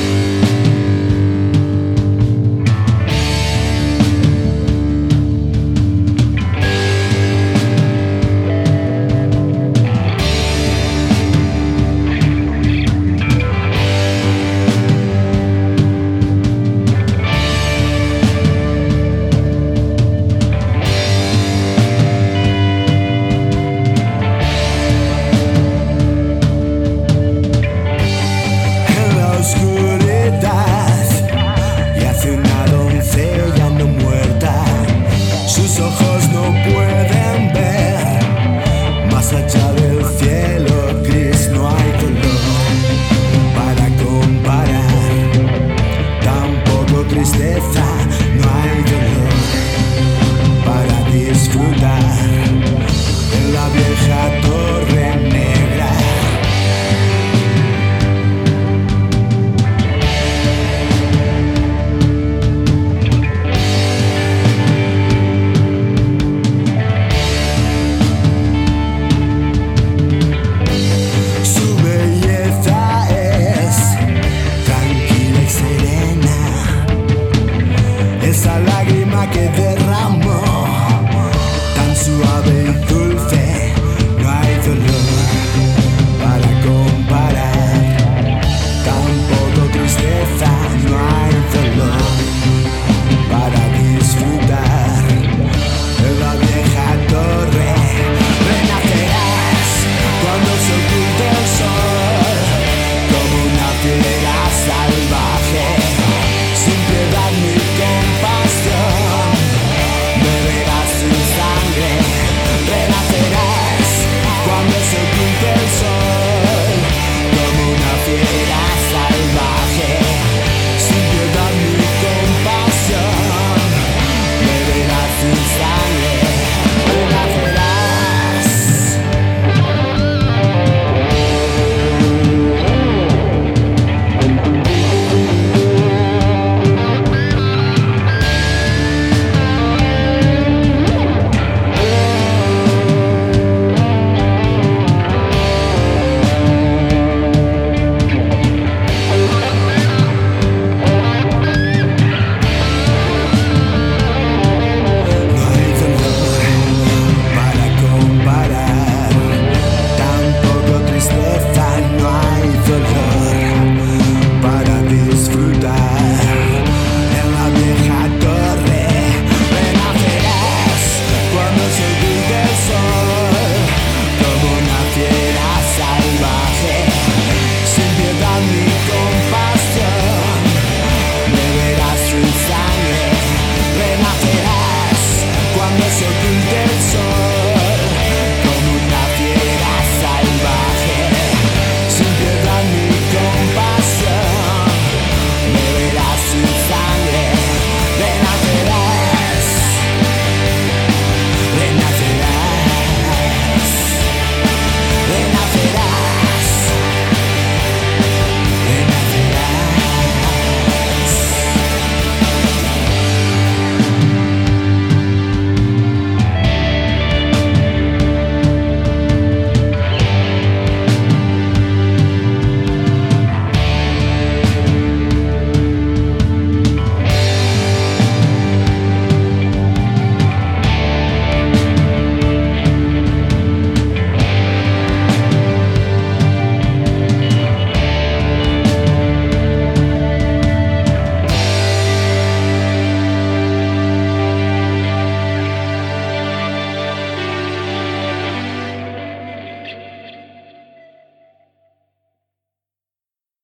Esa lágrima que derramó, tan suave y dulce, no hay dolor.